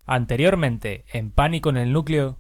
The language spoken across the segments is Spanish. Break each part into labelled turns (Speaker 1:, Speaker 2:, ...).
Speaker 1: Anteriormente, en Pánico en el Núcleo...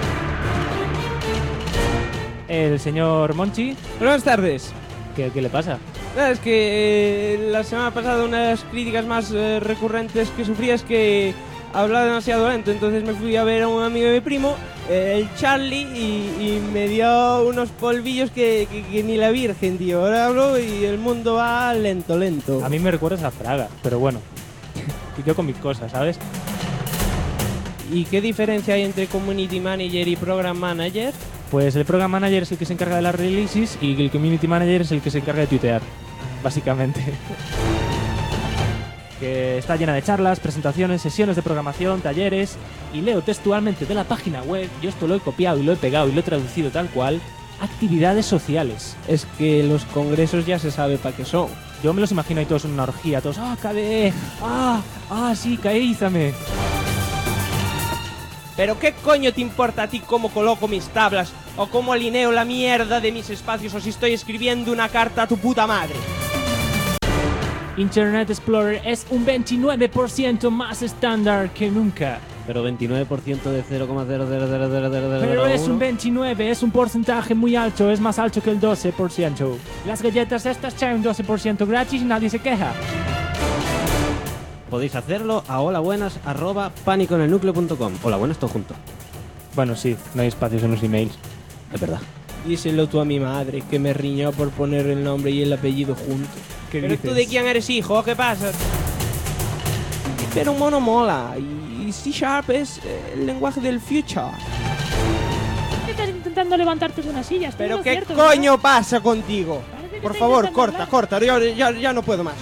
Speaker 1: El señor Monchi.
Speaker 2: Buenas tardes.
Speaker 1: ¿Qué le pasa?
Speaker 2: Es que la semana pasada una de las críticas más recurrentes que sufría es que hablaba demasiado lento. Entonces me fui a ver a un amigo de mi primo, el Charlie, y me dio unos polvillos que ni la Virgen, tío. Ahora hablo y el mundo va lento.
Speaker 1: A mí me recuerdas a Fraga, pero bueno. Y yo con mis cosas, ¿sabes?
Speaker 2: ¿Y qué diferencia hay entre Community Manager y Program Manager?
Speaker 1: Pues el Program Manager es el que se encarga de las releases y el Community Manager es el que se encarga de tuitear, básicamente. Que está llena de charlas, presentaciones, sesiones de programación, talleres, y leo textualmente de la página web, yo esto lo he copiado y lo he pegado y lo he traducido tal cual, actividades sociales.
Speaker 2: Es que los congresos ya se sabe para qué son.
Speaker 1: Yo me los imagino ahí todos en una orgía, todos, KDE, sí, caízame.
Speaker 2: ¿Pero qué coño te importa a ti cómo coloco mis tablas o cómo alineo la mierda de mis espacios o si estoy escribiendo una carta a tu puta madre?
Speaker 1: Internet Explorer es un 29% más estándar que nunca.
Speaker 3: Pero 29% de 0,0000001.
Speaker 1: Pero es un 29, es un porcentaje muy alto, es más alto que el 12%. Las galletas estas traen un 12% gratis y nadie se queja.
Speaker 3: Podéis hacerlo a holabuenas@panicoenelnucleo.com. Holabuenas todo junto.
Speaker 1: Bueno, sí, no hay espacios en los emails.
Speaker 3: Es verdad.
Speaker 2: Díselo tú a mi madre, que me riñó por poner el nombre y el apellido juntos.
Speaker 1: ¿Qué
Speaker 2: ¿Pero
Speaker 1: dices?
Speaker 2: tú de quién eres hijo? ¿Qué pasa? Pero mono mola y C# es el lenguaje del future.
Speaker 4: Estás intentando levantarte de una silla. Esto
Speaker 2: ¿Pero
Speaker 4: no es
Speaker 2: qué
Speaker 4: cierto,
Speaker 2: coño pasa contigo?
Speaker 4: Parece que
Speaker 2: Por
Speaker 4: está
Speaker 2: favor,
Speaker 4: intentando
Speaker 2: corta, ya no puedo más.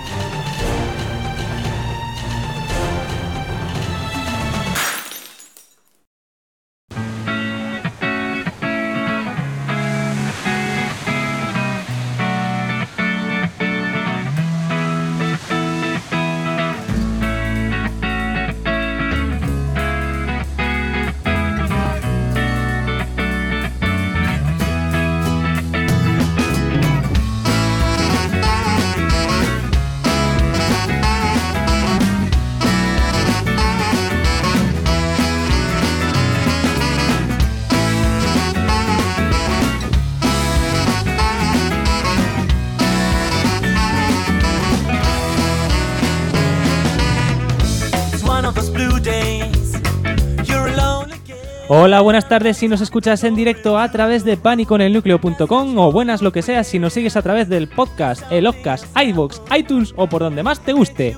Speaker 1: Hola, buenas tardes si nos escuchas en directo a través de panicoenelnucleo.com o buenas lo que sea si nos sigues a través del podcast, el Oddcast, iVoox, iTunes o por donde más te guste.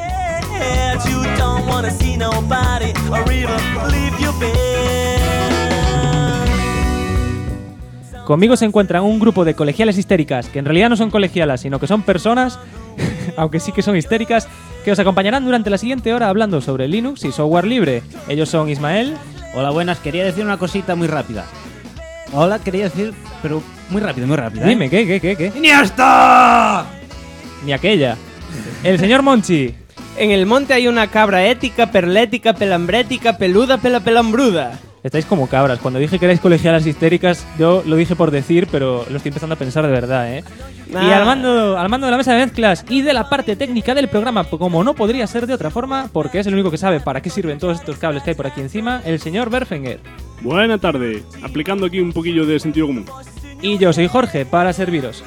Speaker 1: Conmigo se encuentran un grupo de colegiales histéricas, que en realidad no son colegialas, sino que son personas, aunque sí que son histéricas, que os acompañarán durante la siguiente hora hablando sobre Linux y software libre. Ellos son Ismael.
Speaker 3: Hola, buenas. Quería decir una cosita muy rápida. Hola, quería decir, pero muy rápido,
Speaker 1: Dime, ¿qué?
Speaker 3: ¡Iniesta!
Speaker 1: Ni aquella. El señor Monchi.
Speaker 2: En el monte hay una cabra ética, perlética, pelambrética, peluda, pelambruda.
Speaker 1: Estáis como cabras. Cuando dije que erais colegialas histéricas, yo lo dije por decir, pero lo estoy empezando a pensar de verdad, ¿eh?
Speaker 2: Nah.
Speaker 1: Y al mando de la mesa de mezclas y de la parte técnica del programa, como no podría ser de otra forma, porque es el único que sabe para qué sirven todos estos cables que hay por aquí encima, el señor Berfenger.
Speaker 5: Buena tarde, aplicando aquí un poquillo de sentido común.
Speaker 1: Y yo soy Jorge, para serviros.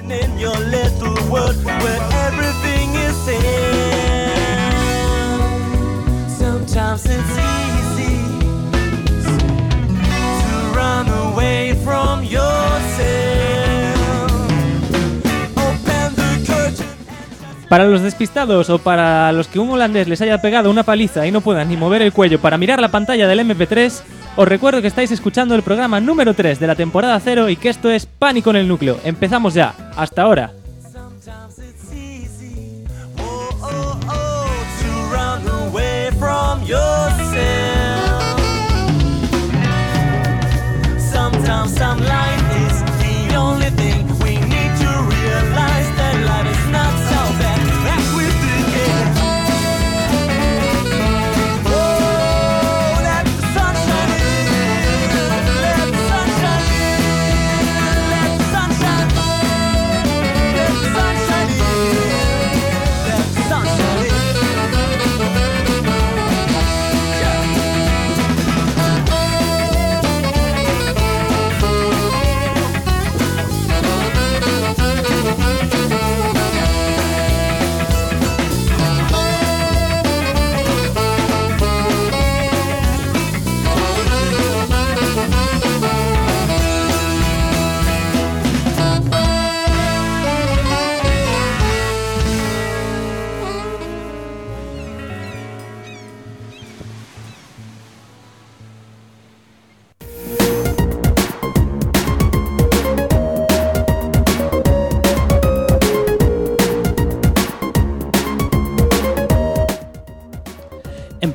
Speaker 1: Para los despistados o para los que un holandés les haya pegado una paliza y no puedan ni mover el cuello para mirar la pantalla del MP3, os recuerdo que estáis escuchando el programa número 3 de la temporada 0 y que esto es Pánico en el Núcleo. Empezamos ya. Hasta ahora.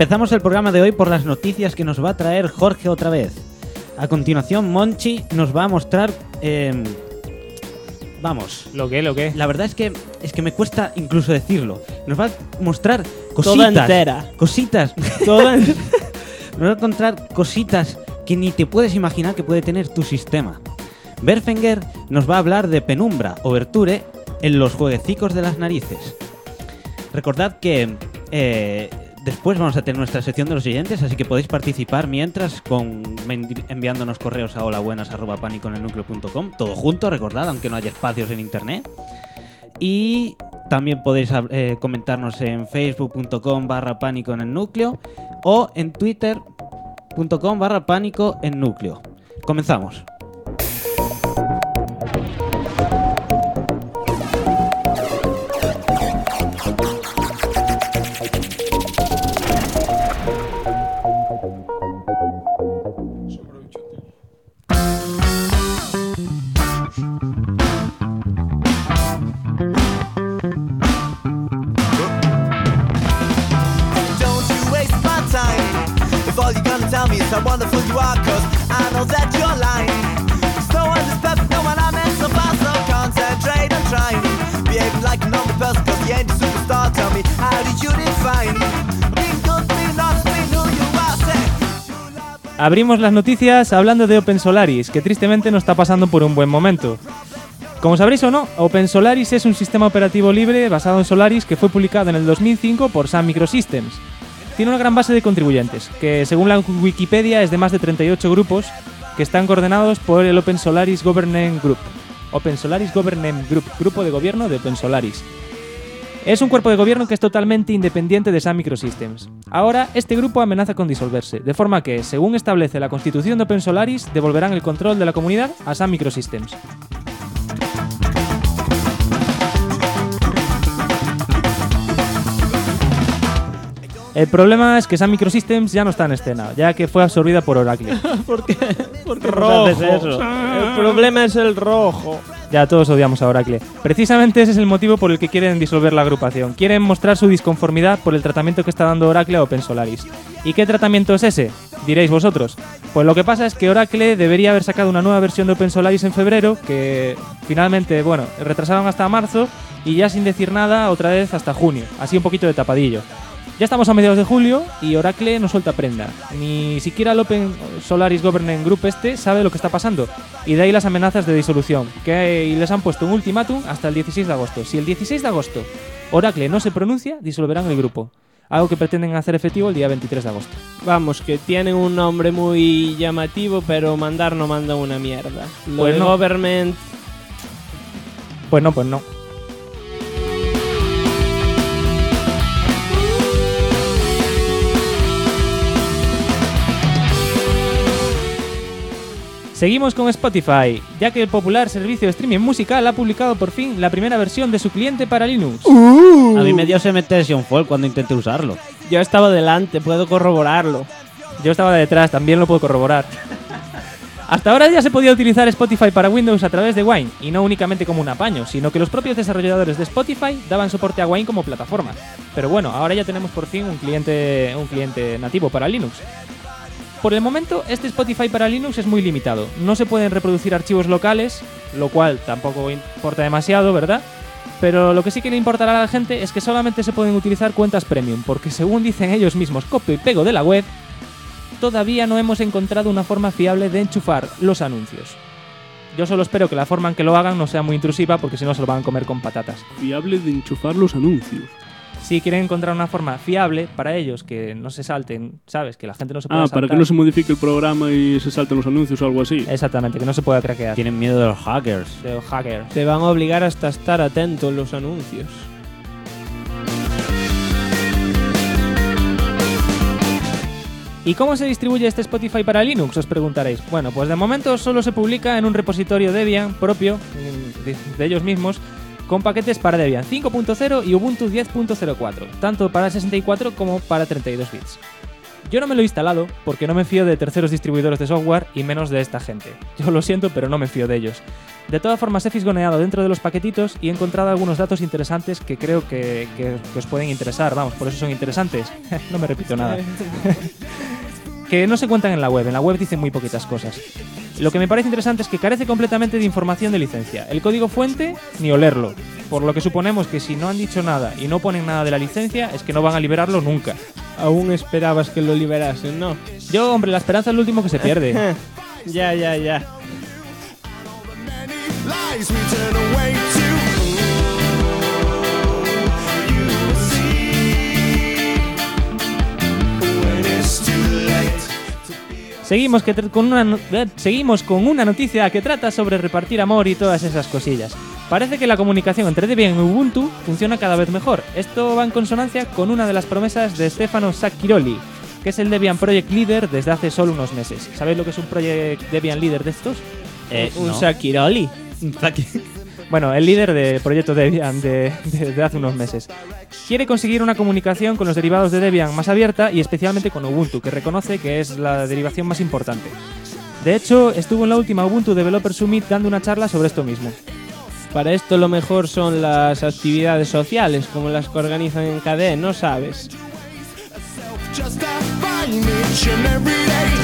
Speaker 3: Empezamos el programa de hoy por las noticias que nos va a traer Jorge otra vez. A continuación, Monchi nos va a mostrar... Vamos.
Speaker 1: ¿Lo qué?
Speaker 3: La verdad es que me cuesta incluso decirlo. Nos va a mostrar cositas.
Speaker 2: Toda entera.
Speaker 3: Cositas.
Speaker 2: Toda
Speaker 3: Nos va a encontrar cositas que ni te puedes imaginar que puede tener tu sistema. Berfenger nos va a hablar de Penumbra, Overture, en los jueguecicos de las narices. Recordad que después vamos a tener nuestra sección de los oyentes, así que podéis participar mientras enviándonos correos a holabuenas@paniconelnucleo.com, todo junto, recordad, aunque no haya espacios en internet. Y también podéis comentarnos en facebook.com/pánico en el núcleo o en twitter.com/pánico en núcleo. Comenzamos.
Speaker 6: Tell me how wonderful you are, cause I know that you're lying. No one is perfect, no one I meant so far, so concentrate on trying. Behaving like a normal person, cause you ain't a superstar. Tell me, how did you define being good, being honest, being who you are? Say,
Speaker 1: Abrimos las noticias hablando de OpenSolaris, que tristemente no está pasando por un buen momento. Como sabréis o no, OpenSolaris es un sistema operativo libre basado en Solaris que fue publicado en el 2005 por Sun Microsystems. Tiene una gran base de contribuyentes, que según la Wikipedia es de más de 38 grupos, que están coordenados por el OpenSolaris Governance Group. OpenSolaris Governance Group, grupo de gobierno de OpenSolaris. Es un cuerpo de gobierno que es totalmente independiente de Sun Microsystems. Ahora, este grupo amenaza con disolverse, de forma que, según establece la constitución de OpenSolaris, devolverán el control de la comunidad a Sun Microsystems. El problema es que Sun Microsystems ya no está en escena, ya que fue absorbida por Oracle.
Speaker 2: ¿Por qué
Speaker 3: rojo?
Speaker 2: haces eso? El problema es el rojo.
Speaker 1: Ya todos odiamos a Oracle. Precisamente ese es el motivo por el que quieren disolver la agrupación. Quieren mostrar su disconformidad por el tratamiento que está dando Oracle a OpenSolaris. ¿Y qué tratamiento es ese? Diréis vosotros. Pues lo que pasa es que Oracle debería haber sacado una nueva versión de OpenSolaris en febrero, que finalmente, retrasaron hasta marzo y ya sin decir nada otra vez hasta junio. Así un poquito de tapadillo. Ya estamos a mediados de julio y Oracle no suelta prenda. Ni siquiera el OpenSolaris Governance Group sabe lo que está pasando. Y de ahí las amenazas de disolución, y les han puesto un ultimátum hasta el 16 de agosto. Si el 16 de agosto Oracle no se pronuncia, disolverán el grupo. Algo que pretenden hacer efectivo el día 23 de agosto.
Speaker 2: Vamos, que tienen un nombre muy llamativo, pero mandar no manda una mierda. Lo
Speaker 1: Pues
Speaker 2: de
Speaker 1: no.
Speaker 2: Government...
Speaker 1: Pues no. Seguimos con Spotify, ya que el popular servicio de streaming musical ha publicado por fin la primera versión de su cliente para Linux.
Speaker 3: A mí me dio SMT Session Fall cuando intenté usarlo.
Speaker 2: Yo estaba delante, puedo corroborarlo.
Speaker 1: Yo estaba detrás, también lo puedo corroborar. Hasta ahora ya se podía utilizar Spotify para Windows a través de Wine, y no únicamente como un apaño, sino que los propios desarrolladores de Spotify daban soporte a Wine como plataforma. Pero bueno, ahora ya tenemos por fin un cliente nativo para Linux. Por el momento, este Spotify para Linux es muy limitado. No se pueden reproducir archivos locales, lo cual tampoco importa demasiado, ¿verdad? Pero lo que sí que le importará a la gente es que solamente se pueden utilizar cuentas premium, porque según dicen ellos mismos, copio y pego de la web, todavía no hemos encontrado una forma fiable de enchufar los anuncios. Yo solo espero que la forma en que lo hagan no sea muy intrusiva, porque si no se lo van a comer con patatas.
Speaker 5: Fiable de enchufar los anuncios.
Speaker 1: Si quieren encontrar una forma fiable para ellos, que no se salten, ¿sabes? Que la gente no se pueda saltar.
Speaker 5: Para que no se modifique el programa y se salten los anuncios o algo así.
Speaker 1: Exactamente, que no se pueda craquear.
Speaker 3: Tienen miedo de los hackers.
Speaker 1: De los hackers.
Speaker 2: Te van a obligar hasta estar atento en los anuncios.
Speaker 1: ¿Y cómo se distribuye este Spotify para Linux? Os preguntaréis. Bueno, pues de momento solo se publica en un repositorio Debian propio, de ellos mismos, con paquetes para Debian 5.0 y Ubuntu 10.04, tanto para 64 como para 32 bits. Yo no me lo he instalado porque no me fío de terceros distribuidores de software y menos de esta gente. Yo lo siento, pero no me fío de ellos. De todas formas, he fisgoneado dentro de los paquetitos y he encontrado algunos datos interesantes que creo que os pueden interesar. Vamos, por eso son interesantes. No me repito nada. Que no se cuentan en la web. En la web dicen muy poquitas cosas. Lo que me parece interesante es que carece completamente de información de licencia. El código fuente, ni olerlo. Por lo que suponemos que si no han dicho nada y no ponen nada de la licencia, es que no van a liberarlo nunca.
Speaker 2: Aún esperabas que lo liberasen, ¿no?
Speaker 1: Yo, hombre, la esperanza es lo último que se pierde.
Speaker 2: Ya.
Speaker 6: Lies we turn away to. You will see when it's too late.
Speaker 1: Seguimos con una noticia que trata sobre repartir amor y todas esas cosillas. Parece que la comunicación entre Debian y Ubuntu funciona cada vez mejor. Esto va en consonancia con una de las promesas de Stefano Sacchiroli, que es el Debian Project Leader desde hace solo unos meses. ¿Sabéis lo que es un Project Debian Leader de estos?
Speaker 2: Un
Speaker 3: no.
Speaker 2: Sacchiroli.
Speaker 1: Bueno, el líder del proyecto Debian de hace unos meses. Quiere conseguir una comunicación con los derivados de Debian más abierta y especialmente con Ubuntu, que reconoce que es la derivación más importante. De hecho, estuvo en la última Ubuntu Developer Summit dando una charla sobre esto mismo.
Speaker 2: Para esto lo mejor son las actividades sociales, como las que organizan en KDE, ¿no sabes?
Speaker 6: Just a fine each and every day.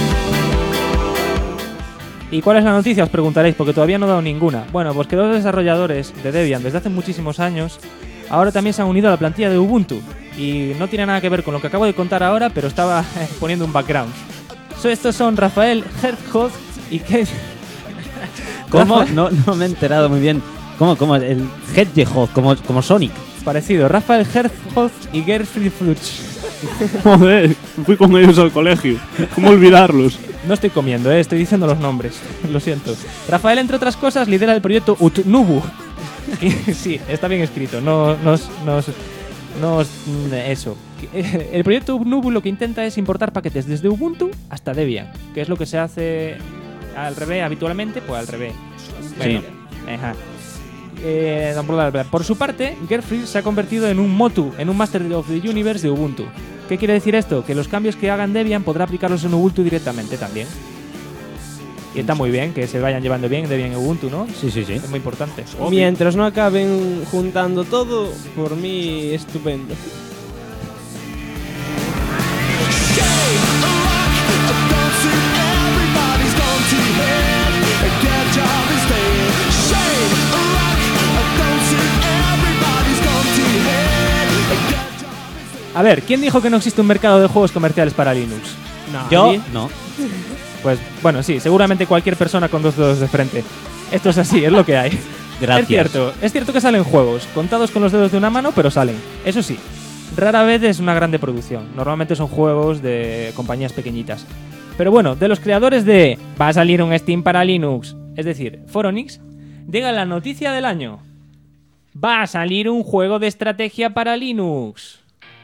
Speaker 1: ¿Y cuál es la noticia? Os preguntaréis, porque todavía no he dado ninguna. Bueno, pues que 2 desarrolladores de Debian desde hace muchísimos años ahora también se han unido a la plantilla de Ubuntu. Y no tiene nada que ver con lo que acabo de contar ahora, pero estaba poniendo un background. Estos son Rafael Herzog y Ken...
Speaker 3: ¿Cómo? No me he enterado muy bien. ¿Cómo? El Hedgehog, como Sonic.
Speaker 1: Parecido, Rafael Herzog y Gerfried Flutsch.
Speaker 5: Joder, fui con ellos al colegio. ¿Cómo olvidarlos?
Speaker 1: No estoy comiendo, estoy diciendo los nombres. Lo siento. Rafael, entre otras cosas, lidera el proyecto Utnubu. Sí, está bien escrito. Eso. El proyecto Utnubu lo que intenta es importar paquetes desde Ubuntu hasta Debian, que es lo que se hace al revés habitualmente, pues al revés. Bueno, ajá. Por su parte, Gerfried se ha convertido en un Motu, en un Master of the Universe de Ubuntu. ¿Qué quiere decir esto? Que los cambios que hagan Debian podrá aplicarlos en Ubuntu directamente también. Y está muy bien que se vayan llevando bien Debian y Ubuntu, ¿no?
Speaker 3: Sí.
Speaker 1: Es muy importante.
Speaker 2: Mientras no acaben juntando todo, por mí estupendo.
Speaker 1: A ver, ¿quién dijo que no existe un mercado de juegos comerciales para Linux?
Speaker 3: Yo no.
Speaker 1: Pues bueno, sí, seguramente cualquier persona con 2 dedos de frente. Esto es así, es lo que hay.
Speaker 3: Gracias.
Speaker 1: Es cierto que salen juegos, contados con los dedos de una mano, pero salen. Eso sí, rara vez es una grande producción. Normalmente son juegos de compañías pequeñitas. Pero bueno, de los creadores de va a salir un Steam para Linux, es decir, Phoronix, llega la noticia del año. Va a salir un juego de estrategia para Linux.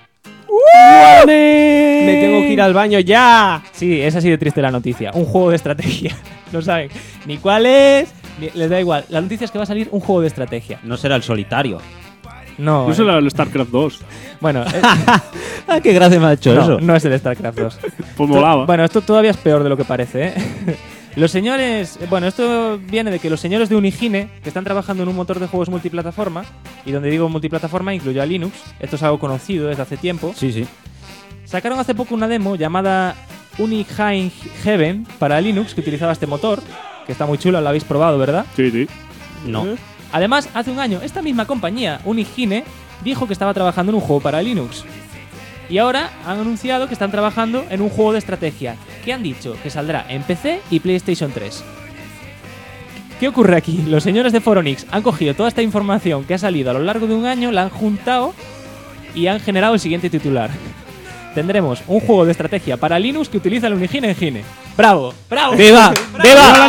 Speaker 2: Me tengo que ir al baño ya.
Speaker 1: Sí, es así de triste la noticia. Un juego de estrategia. No saben ni cuál es, les da igual. La noticia es que va a salir un juego de estrategia.
Speaker 3: No será el solitario.
Speaker 1: No.
Speaker 5: No será el StarCraft 2.
Speaker 1: Bueno,
Speaker 3: Ah, qué gracia me ha hecho eso.
Speaker 1: no es el StarCraft 2.
Speaker 5: Pues molaba.
Speaker 1: Bueno, esto todavía es peor de lo que parece, ¿eh? Los señores... Bueno, esto viene de que los señores de Unigine, que están trabajando en un motor de juegos multiplataforma, y donde digo multiplataforma incluyo a Linux, esto es algo conocido desde hace tiempo,
Speaker 3: Sí.
Speaker 1: sacaron hace poco una demo llamada Unigine Heaven para Linux, que utilizaba este motor, que está muy chulo, lo habéis probado, ¿verdad?
Speaker 5: Sí.
Speaker 3: No.
Speaker 1: Además, hace un año, esta misma compañía, Unigine, dijo que estaba trabajando en un juego para Linux. Y ahora han anunciado que están trabajando en un juego de estrategia. ¿Qué han dicho? Que saldrá en PC y PlayStation 3. ¿Qué ocurre aquí? Los señores de Phoronix han cogido toda esta información que ha salido a lo largo de un año, la han juntado y han generado el siguiente titular. Tendremos un juego de estrategia para Linux que utiliza el Unigine Engine. ¡Bravo! ¡Bravo!
Speaker 3: ¡Viva!
Speaker 1: ¡Viva!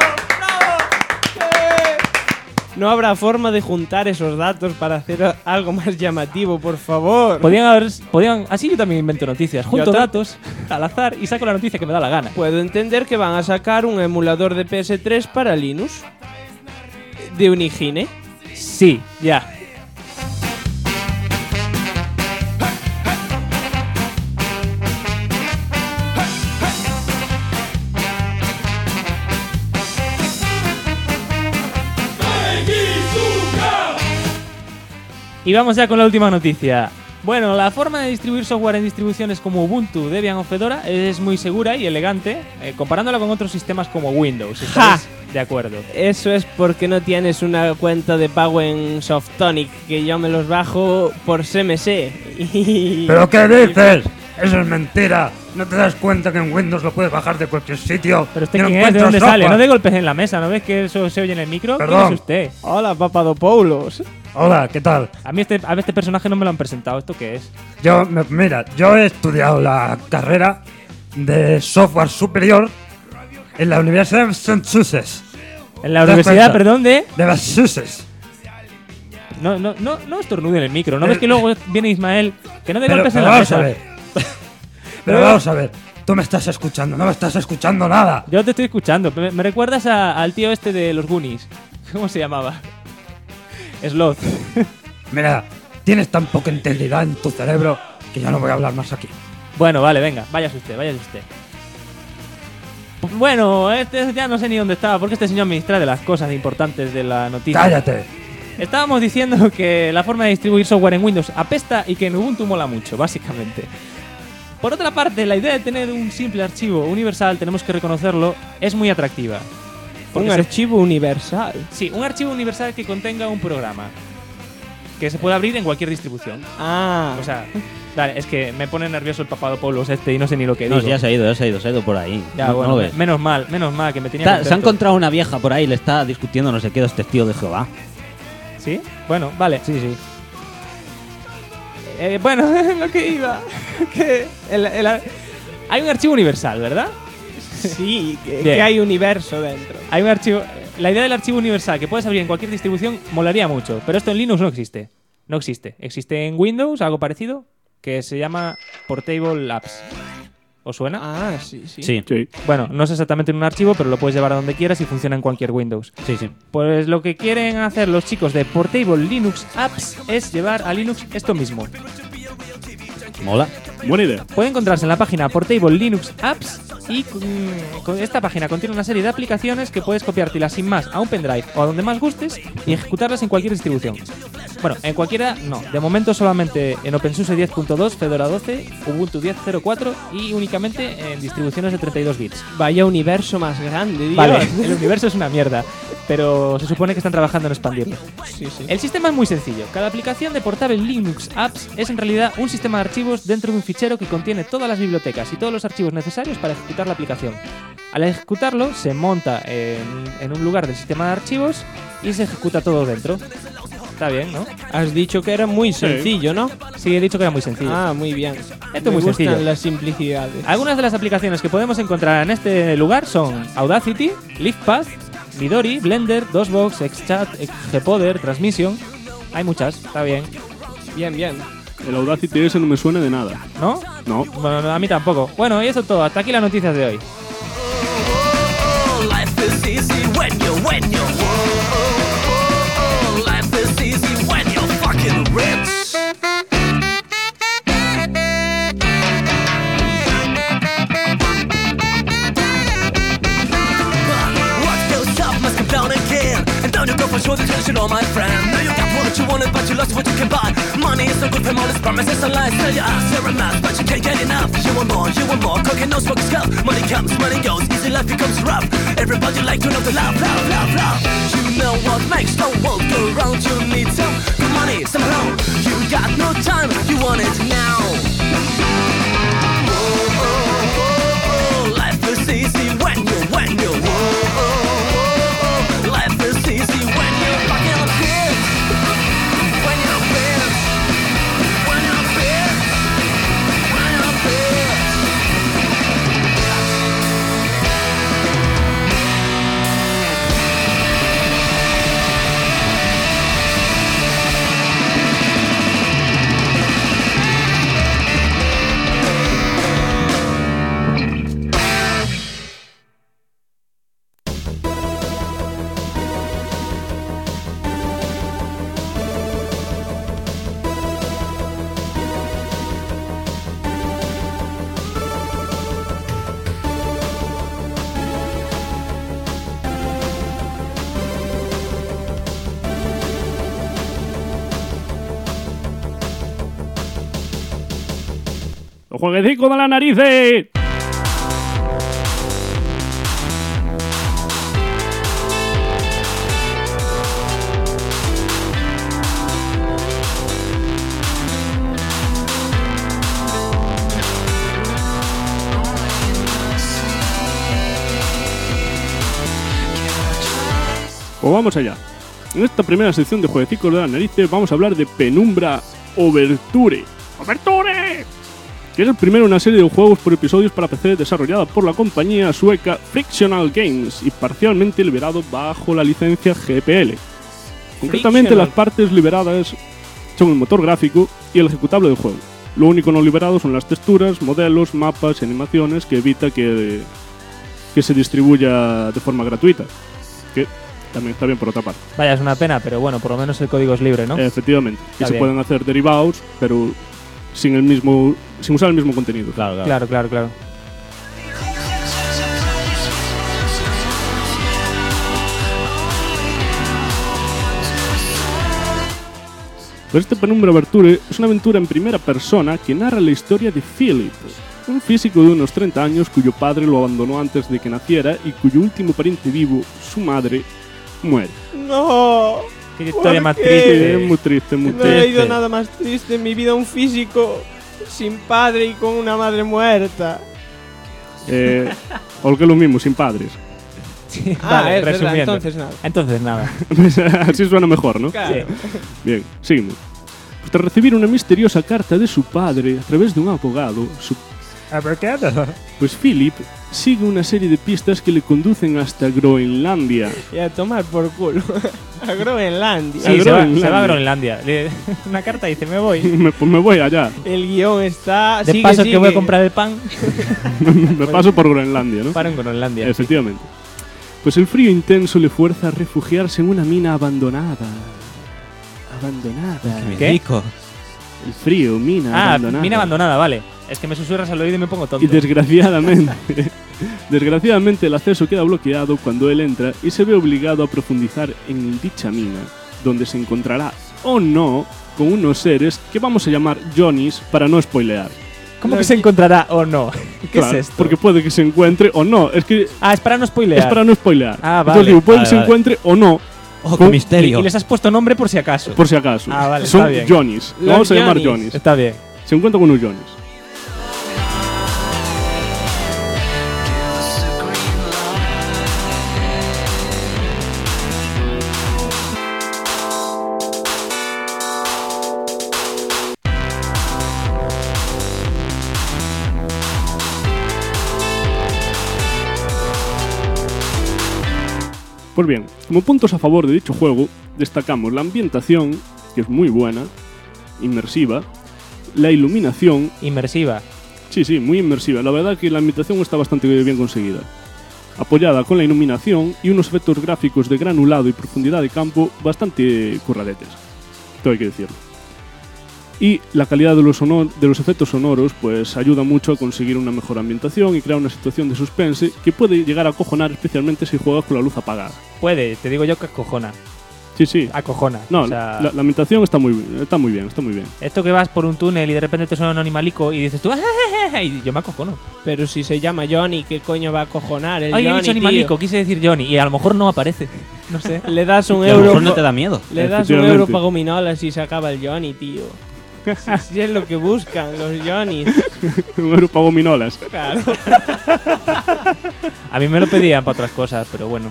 Speaker 2: No habrá forma de juntar esos datos para hacer algo más llamativo, por favor.
Speaker 1: Podían, así yo también invento noticias. Junto
Speaker 2: Yo
Speaker 1: datos al azar y saco la noticia que me da la gana.
Speaker 2: Puedo entender que van a sacar un emulador de PS3 para Linux. De Unigine.
Speaker 1: Sí, ya. Y vamos ya con la última noticia. Bueno, la forma de distribuir software en distribuciones como Ubuntu, Debian o Fedora es muy segura y elegante, comparándola con otros sistemas como Windows. ¿Estáis de acuerdo?
Speaker 2: Eso es porque no tienes una cuenta de pago en Softonic, que yo me los bajo por CMS.
Speaker 7: ¿Pero qué dices? Eso es mentira. ¿No te das cuenta que en Windows lo puedes bajar de cualquier sitio?
Speaker 1: Pero usted
Speaker 7: y no
Speaker 1: quién es, ¿de
Speaker 7: encuentras
Speaker 1: dónde sale?
Speaker 7: software?
Speaker 1: No de golpes en la mesa, ¿no ves que eso se oye en el micro?
Speaker 7: Perdón.
Speaker 1: ¿Quién es usted?
Speaker 2: Hola, Papadopoulos.
Speaker 7: Hola, ¿qué tal?
Speaker 1: A mí este personaje no me lo han presentado. ¿Esto qué es?
Speaker 7: Mira, yo he estudiado la carrera de software superior en la Universidad de Massachusetts.
Speaker 1: En la
Speaker 7: ¿Te das
Speaker 1: universidad,
Speaker 7: cuenta?
Speaker 1: perdón, de...
Speaker 7: De Massachusetts.
Speaker 1: No estornude en el micro. ¿No ves que luego viene Ismael? Que no de golpes en
Speaker 7: pero
Speaker 1: la
Speaker 7: vamos
Speaker 1: mesa.
Speaker 7: a ver. Pero vamos a ver. Tú me estás escuchando, no me estás escuchando nada.
Speaker 1: Yo te estoy escuchando. Me recuerdas al tío este de los Goonies. ¿Cómo se llamaba? Sloth.
Speaker 7: Mira, tienes tan poca integridad en tu cerebro que ya no voy a hablar más aquí.
Speaker 1: Bueno, vale, venga. Váyase usted. Bueno, ya no sé ni dónde estaba, porque este señor me distrae de las cosas importantes de la noticia.
Speaker 7: ¡Cállate!
Speaker 1: Estábamos diciendo que la forma de distribuir software en Windows apesta y que en Ubuntu mola mucho, básicamente. Por otra parte, la idea de tener un simple archivo universal, tenemos que reconocerlo, es muy atractiva.
Speaker 2: Un archivo universal.
Speaker 1: Sí, un archivo universal que contenga un programa que se puede abrir en cualquier distribución.
Speaker 2: Ah,
Speaker 1: O sea, vale, es que me pone nervioso el Papadopoulos este y no sé ni lo que digo.
Speaker 3: No, ya se ha ido por ahí.
Speaker 1: Ya,
Speaker 3: no,
Speaker 1: bueno,
Speaker 3: no lo ves.
Speaker 1: menos mal que me tenía
Speaker 3: Se ha
Speaker 1: contento.
Speaker 3: encontrado una vieja por ahí, le está discutiendo no sé qué, dos testigos de Jehová.
Speaker 1: ¿Sí? Bueno, vale.
Speaker 3: Sí, sí.
Speaker 1: Bueno, lo que iba. Que hay un archivo universal, ¿verdad?
Speaker 2: sí, que
Speaker 1: Bien.
Speaker 2: hay universo dentro.
Speaker 1: Hay un archivo. La idea del archivo universal que puedes abrir en cualquier distribución molaría mucho, pero esto en Linux no existe. No existe. Existe en Windows algo parecido que se llama Portable Apps. ¿Os suena?
Speaker 2: Ah, sí.
Speaker 3: Sí,
Speaker 5: Sí.
Speaker 1: Bueno, no es exactamente en un archivo, pero lo puedes llevar a donde quieras y funciona en cualquier Windows.
Speaker 3: sí, sí.
Speaker 1: Pues lo que quieren hacer los chicos de Portable Linux Apps es llevar a Linux esto mismo.
Speaker 3: Mola.
Speaker 5: Buena idea.
Speaker 1: Puede encontrarse en la página Portable Linux Apps y con esta página contiene una serie de aplicaciones que puedes copiártelas sin más a un pendrive o a donde más gustes y ejecutarlas en cualquier distribución. Bueno, en cualquiera no. De momento solamente en OpenSUSE 10.2, Fedora 12, Ubuntu 10.04 y únicamente en distribuciones de 32 bits.
Speaker 2: Vaya universo más grande, Dios.
Speaker 1: Vale, el universo es una mierda, pero se supone que están trabajando en expandirlo.
Speaker 2: Sí.
Speaker 1: El sistema es muy sencillo. Cada aplicación de Portable Linux Apps es en realidad un sistema de archivos dentro de un fichero que contiene todas las bibliotecas y todos los archivos necesarios para ejecutar la aplicación. Al ejecutarlo, se monta en un lugar del sistema de archivos y se ejecuta todo dentro. Está bien, ¿no?
Speaker 2: Has dicho que era muy sencillo, ¿no?
Speaker 1: Sí, he dicho que era muy sencillo.
Speaker 2: Ah, muy bien.
Speaker 1: Esto es
Speaker 2: Me
Speaker 1: muy
Speaker 2: gustan
Speaker 1: sencillo.
Speaker 2: las simplicidades.
Speaker 1: Algunas de las aplicaciones que podemos encontrar en este lugar son Audacity, LivePath, Midori, Blender, DOSBox, XChat, Gpoder, Transmission. Hay muchas, está bien.
Speaker 2: Bien.
Speaker 5: El Audacity ese no me suena de nada.
Speaker 1: ¿No?
Speaker 5: No.
Speaker 1: Bueno, no, a mí tampoco. Bueno, y eso es todo. Hasta aquí las noticias de hoy.
Speaker 6: Life is easy when you life is easy when you're fucking rich. What goes up must come down again. And down you go for sure, the tension, oh my friend. Now you got what you wanted, but you lost what you can buy. Money is so good from all its promises and lies. Tell your ass you're a mess, but you can't get enough. You want more, cooking no smoke skull. Money comes, money goes, easy life becomes rough. Everybody like to know the love. You know what makes the world go round. You need some good money somehow. You got no time, you want it now. Life is easy when you life is easy when you're fucking rich. When you're rich. When you're rich. When you're rich.
Speaker 5: ¡O jueguecico de las narices! Pues vamos allá. En esta primera sección de Jueguecicos de las Narices vamos a hablar de Penumbra Overture. ¡Overture! Que es el primero en una serie de juegos por episodios para PC desarrollada por la compañía sueca Frictional Games y parcialmente liberado bajo la licencia GPL. Concretamente, las partes liberadas son el motor gráfico y el ejecutable del juego. Lo único no liberado son las texturas, modelos, mapas y animaciones, que evita que se distribuya de forma gratuita. Que también está bien por otra parte.
Speaker 1: Vaya, es una pena, pero bueno, por lo menos el código es libre, ¿no?
Speaker 5: Efectivamente.
Speaker 1: Está
Speaker 5: Y se
Speaker 1: bien.
Speaker 5: pueden hacer derivados, pero sin usar el mismo contenido.
Speaker 3: Claro.
Speaker 1: Claro.
Speaker 5: Pues este Penumbra Overture es una aventura en primera persona que narra la historia de Philip, un físico de unos 30 años cuyo padre lo abandonó antes de que naciera y cuyo último pariente vivo, su madre, muere.
Speaker 2: ¡No!
Speaker 1: Qué historia más
Speaker 2: qué?
Speaker 1: triste.
Speaker 5: Muy triste, muy
Speaker 2: No he
Speaker 5: triste.
Speaker 2: leído nada más triste en mi vida. Un físico sin padre y con una madre muerta.
Speaker 5: O que es lo mismo, sin padres.
Speaker 1: Vale,
Speaker 2: es verdad,
Speaker 1: resumiendo.
Speaker 2: entonces nada.
Speaker 1: Entonces nada.
Speaker 5: Así suena mejor, ¿no?
Speaker 2: Claro.
Speaker 5: Bien, seguimos. Pues tras recibir una misteriosa carta de su padre a través de un abogado, pues Philip sigue una serie de pistas que le conducen hasta Groenlandia.
Speaker 2: Y a tomar por culo. A Groenlandia.
Speaker 1: Sí, se va
Speaker 5: Groenlandia.
Speaker 1: a Groenlandia. Una carta dice, me voy.
Speaker 5: Pues me voy allá.
Speaker 2: El guión está...
Speaker 1: De
Speaker 2: sigue,
Speaker 1: paso
Speaker 2: sigue.
Speaker 1: que voy a comprar el pan,
Speaker 5: Me paso por Groenlandia, ¿no?
Speaker 1: paro en Groenlandia.
Speaker 5: Efectivamente. Pues el frío intenso le fuerza a refugiarse en una mina abandonada.
Speaker 1: ¿Qué?
Speaker 3: Rico.
Speaker 5: El frío, mina
Speaker 1: Ah,
Speaker 5: abandonada.
Speaker 1: mina abandonada, vale. Es que me susurras al oído y me pongo tonto.
Speaker 5: Y desgraciadamente el acceso queda bloqueado cuando él entra y se ve obligado a profundizar en dicha mina, donde se encontrará, o no, con unos seres que vamos a llamar Johnnies para no spoilear.
Speaker 1: ¿Cómo que se encontrará o no? ¿Qué
Speaker 5: Claro,
Speaker 1: es esto?
Speaker 5: Porque puede que se encuentre o no. Es que
Speaker 1: Ah, es para no spoilear.
Speaker 5: es para no spoilear.
Speaker 1: Ah, vale.
Speaker 5: Entonces digo, puede
Speaker 3: Vale,
Speaker 5: que se
Speaker 3: vale.
Speaker 5: encuentre o no,
Speaker 3: ¡Oh, qué misterio!
Speaker 1: Y les has puesto nombre por si acaso.
Speaker 5: por si acaso.
Speaker 1: Ah, vale,
Speaker 5: Son
Speaker 1: está bien.
Speaker 5: Johnnies. Lo
Speaker 2: Los
Speaker 5: vamos a llamar
Speaker 2: Johnnies.
Speaker 5: Johnnies.
Speaker 1: Está bien.
Speaker 5: Se encuentra con unos Johnnies. Pues bien, como puntos a favor de dicho juego, destacamos la ambientación, que es muy buena, inmersiva, la iluminación,
Speaker 1: Inmersiva.
Speaker 5: sí, muy inmersiva, la verdad que la ambientación está bastante bien conseguida, apoyada con la iluminación y unos efectos gráficos de granulado y profundidad de campo bastante curradetes, todo hay que decirlo. Y la calidad de los efectos sonoros pues ayuda mucho a conseguir una mejor ambientación y crear una situación de suspense que puede llegar a acojonar, especialmente si juegas con la luz apagada.
Speaker 1: Puede, te digo yo que acojona.
Speaker 5: Sí.
Speaker 1: Acojona.
Speaker 5: No,
Speaker 1: O sea,
Speaker 5: la ambientación está muy bien.
Speaker 1: esto que vas por un túnel y de repente te suena un animalico y dices tú, "Ah", y yo me acojono.
Speaker 2: Pero si se llama Johnny, ¿qué coño va a cojonar el
Speaker 1: Ay, he
Speaker 2: Johnny,
Speaker 1: dicho animalico, quise decir Johnny, y a lo mejor no aparece. No sé.
Speaker 2: tío? Le das un
Speaker 3: Que a lo
Speaker 2: euro...
Speaker 3: mejor no te da miedo.
Speaker 2: Le das un
Speaker 5: Efectivamente.
Speaker 2: euro para gominolas y se acaba el Johnny, tío. Si es lo que buscan los Johnnies.
Speaker 5: Un euro pago minolas.
Speaker 2: Claro.
Speaker 1: A mí me lo pedían para otras cosas, pero bueno.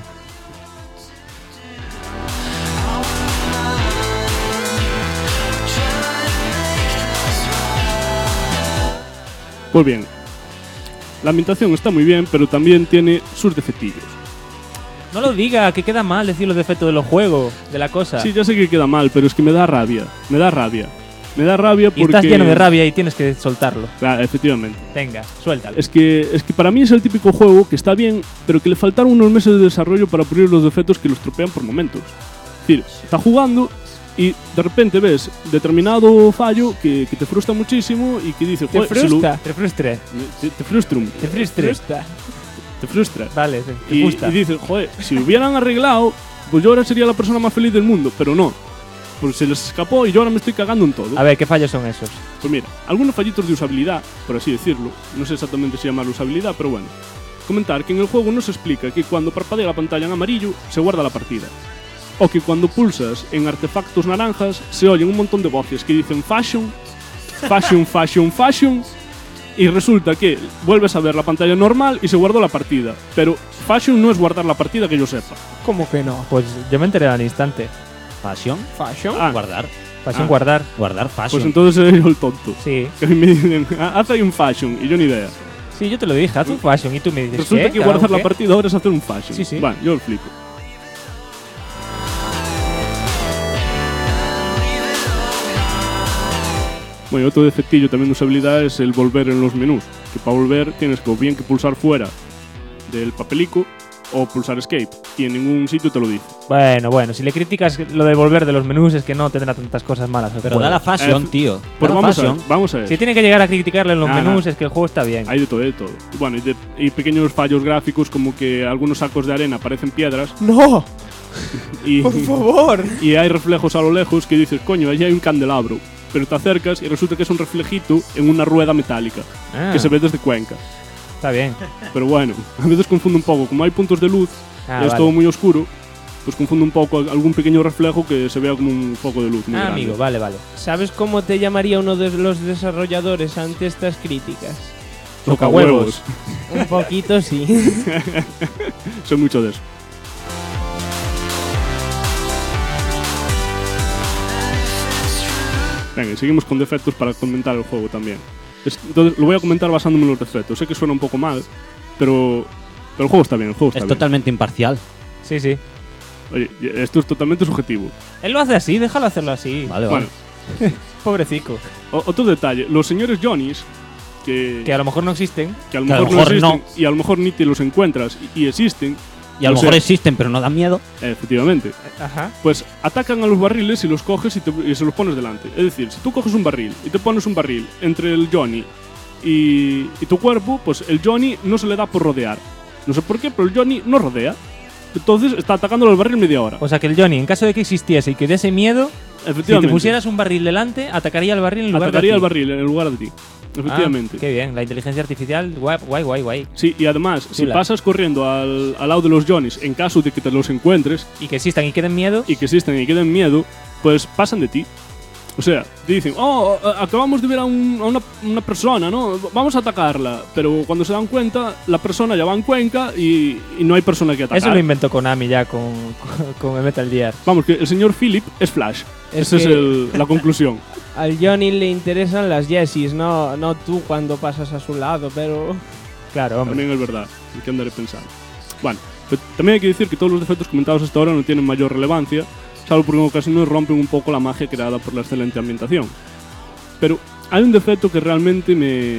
Speaker 5: Pues bien, la ambientación está muy bien, pero también tiene sus defectillos.
Speaker 1: No lo diga, que queda mal decir los defectos de los juegos, de la cosa.
Speaker 5: Sí, ya sé que queda mal, pero es que me da rabia. Me da rabia porque...
Speaker 1: Y estás lleno de rabia y tienes que soltarlo.
Speaker 5: Claro, efectivamente.
Speaker 1: Venga, suéltalo.
Speaker 5: Es que para mí es el típico juego que está bien, pero que le faltaron unos meses de desarrollo para pulir los defectos que los tropean por momentos. Es decir, está jugando y de repente ves determinado fallo que te frustra muchísimo y que dices,
Speaker 2: ¿Te
Speaker 5: "Joder, si lo-
Speaker 2: frustra?
Speaker 1: Te frustre.
Speaker 5: te frustrum,
Speaker 1: Te frustre.
Speaker 5: te frustra.
Speaker 1: Vale, te
Speaker 5: Y
Speaker 1: gusta.
Speaker 5: dices, joder, si lo hubieran arreglado, pues yo ahora sería la persona más feliz del mundo, pero no. pues se les escapó y yo ahora me estoy cagando en todo.
Speaker 1: A ver, ¿qué fallos son esos?
Speaker 5: Pues mira, algunos fallitos de usabilidad, por así decirlo, no sé exactamente si llamarlo usabilidad, pero bueno. Comentar que en el juego no se explica que cuando parpadea la pantalla en amarillo se guarda la partida. O que cuando pulsas en artefactos naranjas se oyen un montón de voces que dicen fashion, fashion, fashion, fashion. Y resulta que vuelves a ver la pantalla normal y se guardó la partida. Pero fashion no es guardar la partida que yo sepa.
Speaker 2: ¿Cómo que no?
Speaker 1: Pues yo me enteré al instante.
Speaker 3: Fashion.
Speaker 2: ¿Fashion?
Speaker 5: Ah,
Speaker 3: Guardar.
Speaker 1: Fashion guardar.
Speaker 3: Guardar fashion.
Speaker 5: pues entonces soy yo el tonto.
Speaker 1: Sí.
Speaker 5: Que a mí me dicen, haz ahí un fashion, y yo ni idea.
Speaker 1: Sí, yo te lo dije, haz un fashion y tú me dices,
Speaker 5: Resulta
Speaker 1: ¿qué?
Speaker 5: que
Speaker 1: ¿Cada
Speaker 5: guardar
Speaker 1: uno
Speaker 5: la
Speaker 1: qué?
Speaker 5: partida ahora es hacer un fashion.
Speaker 1: Sí, sí.
Speaker 5: Bueno, yo lo explico. Bueno, otro defectillo también de usabilidad es el volver en los menús. Que para volver tienes que o bien que pulsar fuera del papelico o pulsar escape. Y en ningún sitio te lo dice.
Speaker 1: Bueno, si le criticas lo de volver de los menús es que no tendrá tantas cosas malas. el
Speaker 3: Pero
Speaker 1: juego.
Speaker 3: da la fashion, tío.
Speaker 5: Pues
Speaker 3: Da la
Speaker 5: vamos a ver,
Speaker 3: fashion.
Speaker 5: vamos a ver.
Speaker 1: Si tiene que llegar a criticarle en los
Speaker 5: Ah,
Speaker 1: menús
Speaker 5: no.
Speaker 1: es que el juego está bien.
Speaker 5: Hay de todo, de todo. Y bueno, y pequeños fallos gráficos como que algunos sacos de arena parecen piedras
Speaker 2: ¡No!
Speaker 5: y,
Speaker 2: ¡Por favor!
Speaker 5: y hay reflejos a lo lejos que dices, coño, allí hay un candelabro. Pero te acercas y resulta que es un reflejito en una rueda metálica
Speaker 1: Ah,
Speaker 5: que se ve desde Cuenca.
Speaker 1: Está bien.
Speaker 5: Pero bueno, a veces confunde un poco. Como hay puntos de luz,
Speaker 1: Ah,
Speaker 5: es
Speaker 1: vale.
Speaker 5: todo muy oscuro, pues confunde un poco algún pequeño reflejo que se vea como un foco de luz muy
Speaker 1: Ah,
Speaker 5: grande.
Speaker 1: amigo, vale.
Speaker 2: ¿Sabes cómo te llamaría uno de los desarrolladores ante estas críticas?
Speaker 5: Tocahuevos.
Speaker 2: Un poquito sí.
Speaker 5: Soy mucho de eso. Venga, y seguimos con defectos para comentar el juego también. Entonces, lo voy a comentar basándome en los defectos. Sé que suena un poco mal, pero el juego está bien, el juego está
Speaker 3: Es
Speaker 5: bien.
Speaker 3: totalmente imparcial.
Speaker 1: Sí, sí.
Speaker 5: Oye, esto es totalmente subjetivo.
Speaker 1: Él lo hace así, déjalo hacerlo así.
Speaker 3: Vale,
Speaker 5: Bueno,
Speaker 3: vale.
Speaker 1: Pobrecico.
Speaker 5: otro detalle. Los señores Johnnies,
Speaker 1: Que a lo mejor no existen.
Speaker 5: que a lo
Speaker 3: que a lo
Speaker 5: mejor no
Speaker 3: mejor
Speaker 5: existen
Speaker 3: no.
Speaker 5: y a lo mejor ni te los encuentras y existen,
Speaker 3: Y a lo
Speaker 5: no
Speaker 3: mejor
Speaker 5: sé.
Speaker 3: existen, pero no dan miedo.
Speaker 5: efectivamente,
Speaker 1: Ajá.
Speaker 5: pues atacan a los barriles y los coges y se los pones delante. Es decir, si tú coges un barril y te pones un barril entre el Johnny y tu cuerpo, pues el Johnny no se le da por rodear. No sé por qué, pero el Johnny no rodea. Entonces está atacándolo al barril media hora.
Speaker 1: O sea que el Johnny, en caso de que existiese y que diese miedo, si te
Speaker 5: Efectivamente.
Speaker 1: pusieras un barril delante, atacaría al barril en lugar
Speaker 5: Atacaría
Speaker 1: de
Speaker 5: al
Speaker 1: a ti.
Speaker 5: barril en lugar de ti. Efectivamente.
Speaker 1: Ah, qué bien, la inteligencia artificial, guay.
Speaker 5: Sí, y además, si
Speaker 1: Chula.
Speaker 5: pasas corriendo al lado de los Johnnies, en caso de que te los encuentres
Speaker 1: Y que existan y queden miedo.
Speaker 5: y que existen y queden miedo, pues pasan de ti. O sea, te dicen, acabamos de ver a una persona, ¿no? Vamos a atacarla. Pero cuando se dan cuenta, la persona ya va en Cuenca y no hay persona que atacar.
Speaker 1: Eso lo inventó Konami ya con el Metal Gear.
Speaker 5: Vamos, que el señor Philip es Flash.
Speaker 2: Es
Speaker 5: Esa
Speaker 2: que-
Speaker 5: es la conclusión.
Speaker 2: Al Johnny le interesan las Jessies, no tú cuando pasas a su lado, pero...
Speaker 1: Claro, hombre.
Speaker 5: También es verdad. ¿En qué andaré pensando? Bueno, pero también hay que decir que todos los defectos comentados hasta ahora no tienen mayor relevancia, salvo porque en ocasiones rompen un poco la magia creada por la excelente ambientación. Pero hay un defecto que realmente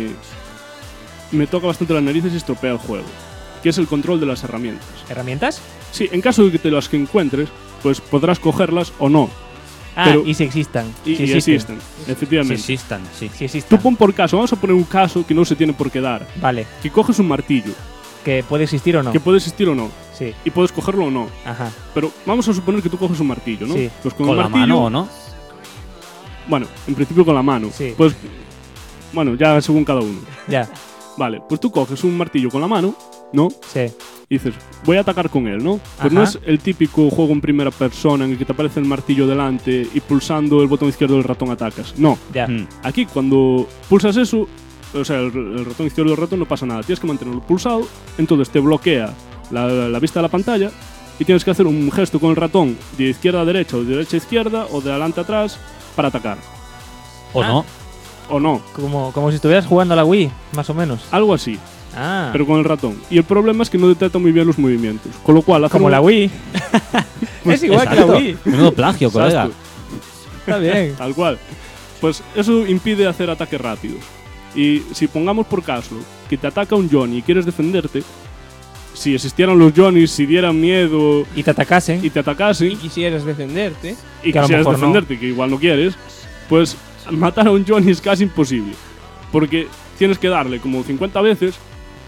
Speaker 5: me toca bastante las narices y estropea el juego, que es el control de las herramientas.
Speaker 1: ¿Herramientas?
Speaker 5: Sí, en caso de que te las que encuentres, pues podrás cogerlas o no.
Speaker 1: Ah,
Speaker 5: Pero-
Speaker 1: y si existan.
Speaker 5: Y,
Speaker 1: si
Speaker 5: y existen,
Speaker 3: Si
Speaker 5: efectivamente.
Speaker 3: existan, sí.
Speaker 1: Si existen.
Speaker 5: Tú pon por caso, vamos a poner un caso que no se tiene por qué dar.
Speaker 1: Vale,
Speaker 5: Que coges un martillo,
Speaker 1: que puede existir o no.
Speaker 5: que puede existir o no,
Speaker 1: Sí,
Speaker 5: y puedes cogerlo o no.
Speaker 1: ajá.
Speaker 5: Pero vamos a suponer que tú coges un martillo, ¿no?
Speaker 1: Sí.
Speaker 5: Pues con
Speaker 3: Con
Speaker 5: el
Speaker 3: la
Speaker 5: martillo,
Speaker 3: mano o no.
Speaker 5: bueno, en principio con la mano.
Speaker 1: Sí.
Speaker 5: Pues, bueno, ya según cada uno.
Speaker 1: Ya,
Speaker 5: Vale, pues tú coges un martillo con la mano, ¿no?
Speaker 1: sí.
Speaker 5: Y dices, voy a atacar con él, ¿no? Pues no
Speaker 1: Ajá.
Speaker 5: es el típico juego en primera persona en el que te aparece el martillo delante y pulsando el botón izquierdo del ratón atacas. No.
Speaker 1: Ya.
Speaker 3: Mm.
Speaker 5: Aquí cuando pulsas eso, o sea, el ratón izquierdo del ratón no pasa nada. Tienes que mantenerlo pulsado, entonces te bloquea la vista de la pantalla y tienes que hacer un gesto con el ratón de izquierda a derecha o de derecha a izquierda o de adelante a atrás para atacar.
Speaker 3: O
Speaker 1: Ah.
Speaker 3: no.
Speaker 5: O no,
Speaker 1: Como si estuvieras jugando a la Wii, más o menos.
Speaker 5: algo así,
Speaker 1: Ah,
Speaker 5: pero con el ratón. Y el problema es que no detecta muy bien los movimientos. Con lo cual, hacer
Speaker 1: como
Speaker 5: un-
Speaker 1: la Wii. es igual que la
Speaker 3: Exacto.
Speaker 1: Wii.
Speaker 3: Menudo plagio, colega.
Speaker 5: Exacto,
Speaker 1: Está bien.
Speaker 5: tal cual. Pues eso impide hacer ataques rápidos. Y si pongamos por caso que te ataca un Johnny y quieres defenderte, si existieran los Johnnies, si dieran miedo
Speaker 1: Y te atacasen.
Speaker 5: y te atacasen
Speaker 2: Y quisieras defenderte.
Speaker 5: y
Speaker 1: que a lo
Speaker 5: quisieras
Speaker 1: mejor no.
Speaker 5: defenderte, que igual no quieres, pues matar a un Johnny es casi imposible. Porque tienes que darle como 50 veces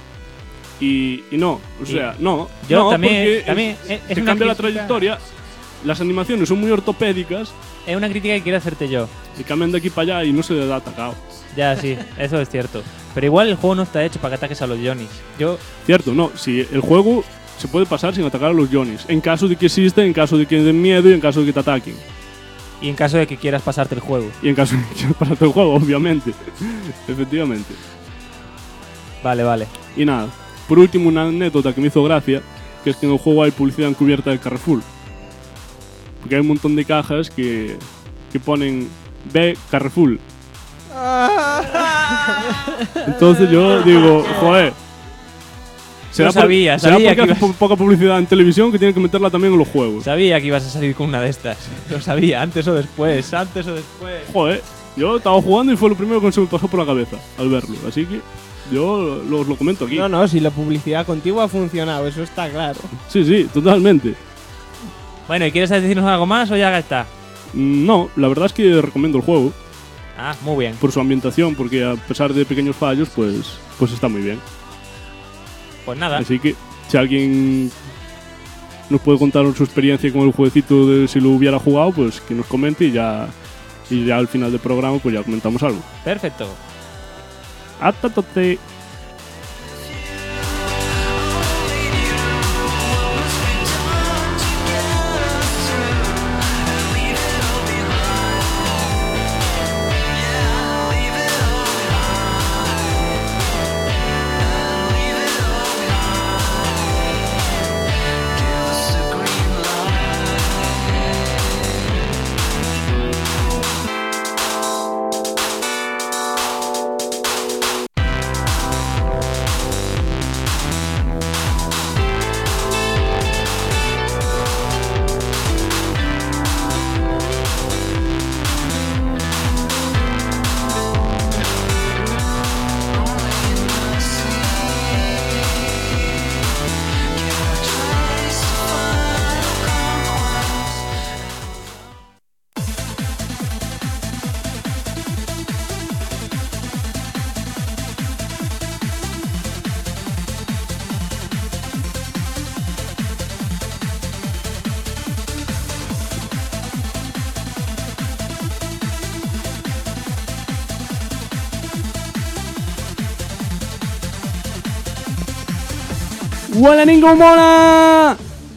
Speaker 5: y no. O sea, no.
Speaker 1: Yo
Speaker 5: no,
Speaker 1: también-
Speaker 5: porque
Speaker 1: también es
Speaker 5: te
Speaker 1: una
Speaker 5: cambia la
Speaker 1: crítica-
Speaker 5: trayectoria las animaciones son muy ortopédicas
Speaker 1: Es una crítica que quiero hacerte yo.
Speaker 5: y cambian de aquí para allá y no se le da atacado.
Speaker 1: Ya, sí, eso es cierto. Pero igual el juego no está hecho para que ataques a los Johnnies. Yo,
Speaker 5: Cierto, no, si el juego se puede pasar sin atacar a los Johnnies, en caso de que existen, en caso de que den miedo y en caso de que te ataquen.
Speaker 1: y en caso de que quieras pasarte el juego.
Speaker 5: Y en caso de que quieras pasarte el juego, obviamente. Efectivamente.
Speaker 1: Vale.
Speaker 5: Y nada, por último una anécdota que me hizo gracia, que es que en el juego hay publicidad encubierta de Carrefour. Porque hay un montón de cajas que ponen B Carrefour. Entonces yo digo, joder.
Speaker 1: Yo sabía
Speaker 5: porque
Speaker 1: que
Speaker 5: hace
Speaker 1: ibas-
Speaker 5: poca publicidad en televisión que tienen que meterla también en los juegos.
Speaker 1: Sabía que ibas a salir con una de estas. Lo sabía, antes o después.
Speaker 5: Joder, yo estaba jugando y fue lo primero que se me pasó por la cabeza al verlo. Así que yo os lo comento aquí.
Speaker 2: No, si la publicidad contigo ha funcionado, eso está claro.
Speaker 5: Sí, totalmente.
Speaker 1: Bueno, ¿y quieres decirnos algo más o ya está?
Speaker 5: No, la verdad es que recomiendo el juego
Speaker 1: Ah, muy bien.
Speaker 5: por su ambientación, porque a pesar de pequeños fallos, pues está muy bien.
Speaker 1: Pues nada.
Speaker 5: Así que si alguien nos puede contar su experiencia con el jueguecito de si lo hubiera jugado, pues que nos comente y ya al final del programa pues ya comentamos algo.
Speaker 1: Perfecto.
Speaker 5: Hasta tote. ¡Hola, Ningo Mola!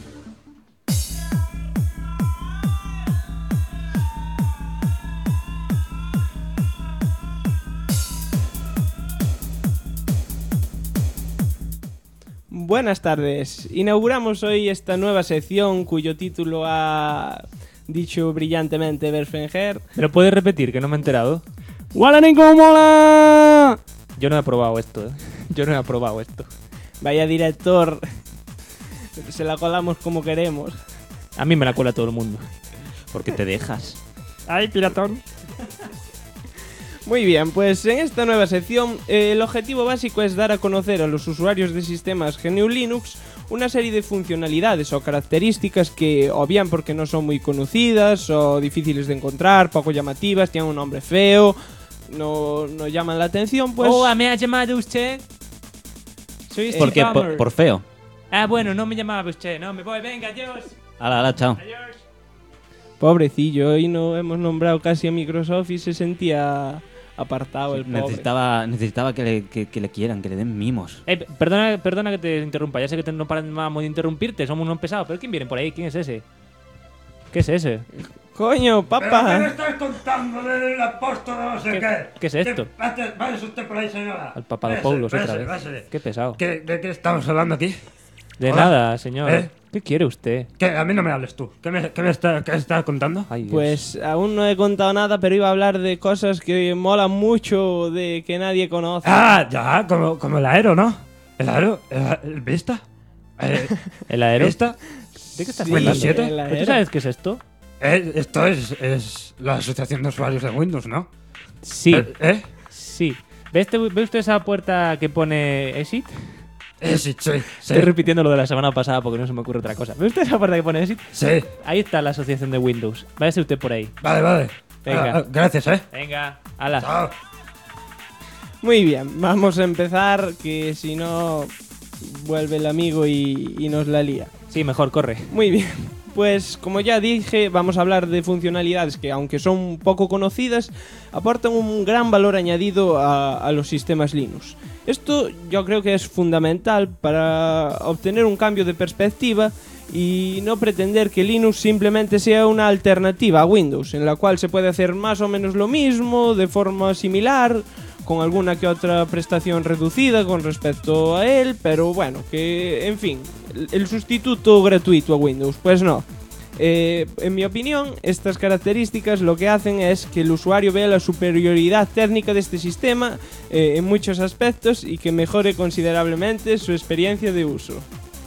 Speaker 2: Buenas tardes. Inauguramos hoy esta nueva sección cuyo título ha dicho brillantemente Berfenger.
Speaker 1: ¿Me lo puedes repetir? Que no me he enterado.
Speaker 5: ¡Hola, Ningo Mola!
Speaker 1: Yo no he aprobado esto, Yo no he aprobado esto.
Speaker 2: Vaya director. Se la colamos como queremos.
Speaker 1: A mí me la cuela todo el mundo.
Speaker 3: Porque te dejas.
Speaker 7: ¡Ay, piratón!
Speaker 2: Muy bien, pues en esta nueva sección el objetivo básico es dar a conocer a los usuarios de sistemas GNU Linux una serie de funcionalidades o características que, o bien porque no son muy conocidas o difíciles de encontrar, poco llamativas, tienen un nombre feo, no llaman la atención, pues...
Speaker 1: Oh, ¿me ha llamado usted? Soy Steve
Speaker 3: Porque
Speaker 1: Ballmer.
Speaker 3: por feo.
Speaker 1: Ah, bueno, no me llamaba usted. No, me voy. Venga, adiós.
Speaker 3: Hala, chao.
Speaker 1: Adiós.
Speaker 2: Pobrecillo, hoy no hemos nombrado casi a Microsoft y se sentía apartado el pobre.
Speaker 3: Necesitaba que le quieran, que le den mimos.
Speaker 1: Perdona que te interrumpa. Ya sé que no paramos de interrumpirte. Somos unos pesados. ¿Pero quién viene por ahí? ¿Quién es ese? ¿Qué es ese?
Speaker 2: ¡Coño,
Speaker 7: ¿Pero qué me
Speaker 2: papá!
Speaker 7: estás contando del apóstol de no sé qué?
Speaker 1: ¿Qué es esto?
Speaker 7: Váyase usted por ahí, señora.
Speaker 1: Al Papadopoulos otra vez.
Speaker 7: Váyase.
Speaker 1: Qué pesado.
Speaker 7: ¿De qué estamos hablando aquí?
Speaker 1: De
Speaker 7: Hola.
Speaker 1: nada, señor.
Speaker 7: ¿Eh?
Speaker 1: ¿Qué quiere usted?
Speaker 7: Que a mí no me hables tú. ¿Qué estás contando?
Speaker 1: Ay, Dios.
Speaker 2: Pues aún no he contado nada, pero iba a hablar de cosas que molan mucho, de que nadie conoce.
Speaker 7: Ah, ya, como el aero, ¿no? El aero, el Vista.
Speaker 1: ¿El aero?
Speaker 7: Vista.
Speaker 1: ¿De qué estás
Speaker 2: Sí,
Speaker 1: hablando?
Speaker 7: Windows 7.
Speaker 2: el aero.
Speaker 1: ¿Tú sabes qué es esto?
Speaker 7: Esto es la asociación de usuarios de Windows, ¿no?
Speaker 1: Sí.
Speaker 7: Sí.
Speaker 1: ¿Ve usted esa puerta que pone Exit?
Speaker 7: Sí.
Speaker 1: Estoy repitiendo lo de la semana pasada porque no se me ocurre otra cosa. ¿Ve usted esa puerta que pone Exit?
Speaker 7: Sí.
Speaker 1: Ahí está la asociación de Windows. Váyase usted por ahí.
Speaker 7: Vale.
Speaker 1: Venga.
Speaker 7: Gracias,
Speaker 1: Venga, ala.
Speaker 7: Chao.
Speaker 2: Muy bien, vamos a empezar, que si no vuelve el amigo y nos la lía.
Speaker 1: Sí, mejor, corre.
Speaker 2: Muy bien. pues como ya dije, vamos a hablar de funcionalidades que, aunque son poco conocidas, aportan un gran valor añadido a los sistemas Linux. Esto yo creo que es fundamental para obtener un cambio de perspectiva y no pretender que Linux simplemente sea una alternativa a Windows, en la cual se puede hacer más o menos lo mismo, de forma similar, con alguna que otra prestación reducida con respecto a él, pero bueno, que en fin, el sustituto gratuito a Windows, pues no. En mi opinión, estas características lo que hacen es que el usuario vea la superioridad técnica de este sistema en muchos aspectos y que mejore considerablemente su experiencia de uso.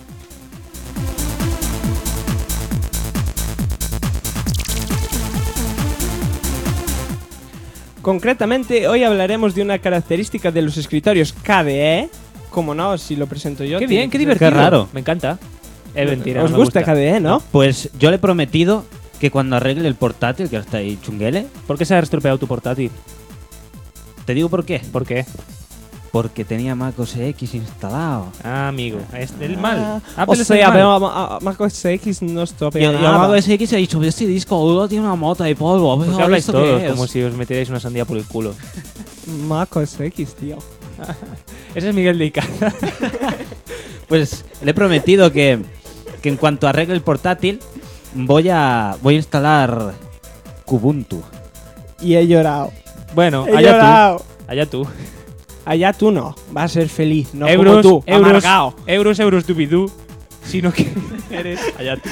Speaker 2: Concretamente, hoy hablaremos de una característica de los escritorios KDE. Como no, si lo presento yo.
Speaker 1: Qué bien, qué divertido.
Speaker 3: Qué raro.
Speaker 1: Me encanta. Es mentira.
Speaker 2: ¿Os
Speaker 1: no me
Speaker 2: gusta KDE, no?
Speaker 3: Pues yo le he prometido que cuando arregle el portátil, que ahora está ahí chunguele,
Speaker 1: ¿Por qué se ha estropeado tu portátil?
Speaker 3: te digo por qué.
Speaker 1: ¿Por qué?
Speaker 3: Porque tenía Mac OS X instalado.
Speaker 1: Ah, amigo. Es el mal.
Speaker 2: O
Speaker 1: Apple es el
Speaker 2: sea,
Speaker 1: mal.
Speaker 2: pero Mac OS X no
Speaker 3: Y
Speaker 2: estropea
Speaker 3: Mac
Speaker 2: nada.
Speaker 3: OS X ha dicho, este disco duro tiene una mota de polvo.
Speaker 1: ¿Por qué
Speaker 3: ¿Pero
Speaker 1: habláis
Speaker 3: esto qué
Speaker 1: todos
Speaker 3: es?".
Speaker 1: como si os metierais una sandía por el culo?
Speaker 2: Mac OS X, tío.
Speaker 1: Ese es Miguel de Icaza.
Speaker 3: Pues le he prometido que en cuanto arregle el portátil voy a instalar Kubuntu.
Speaker 2: Y he llorado.
Speaker 1: Bueno,
Speaker 2: He
Speaker 1: allá
Speaker 2: llorado.
Speaker 1: tú. Allá tú.
Speaker 2: Allá tú no. Vas a ser feliz, no
Speaker 1: euros,
Speaker 2: como tú,
Speaker 1: euros,
Speaker 2: amargado.
Speaker 1: euros, dubidú. Sino que eres allá tú.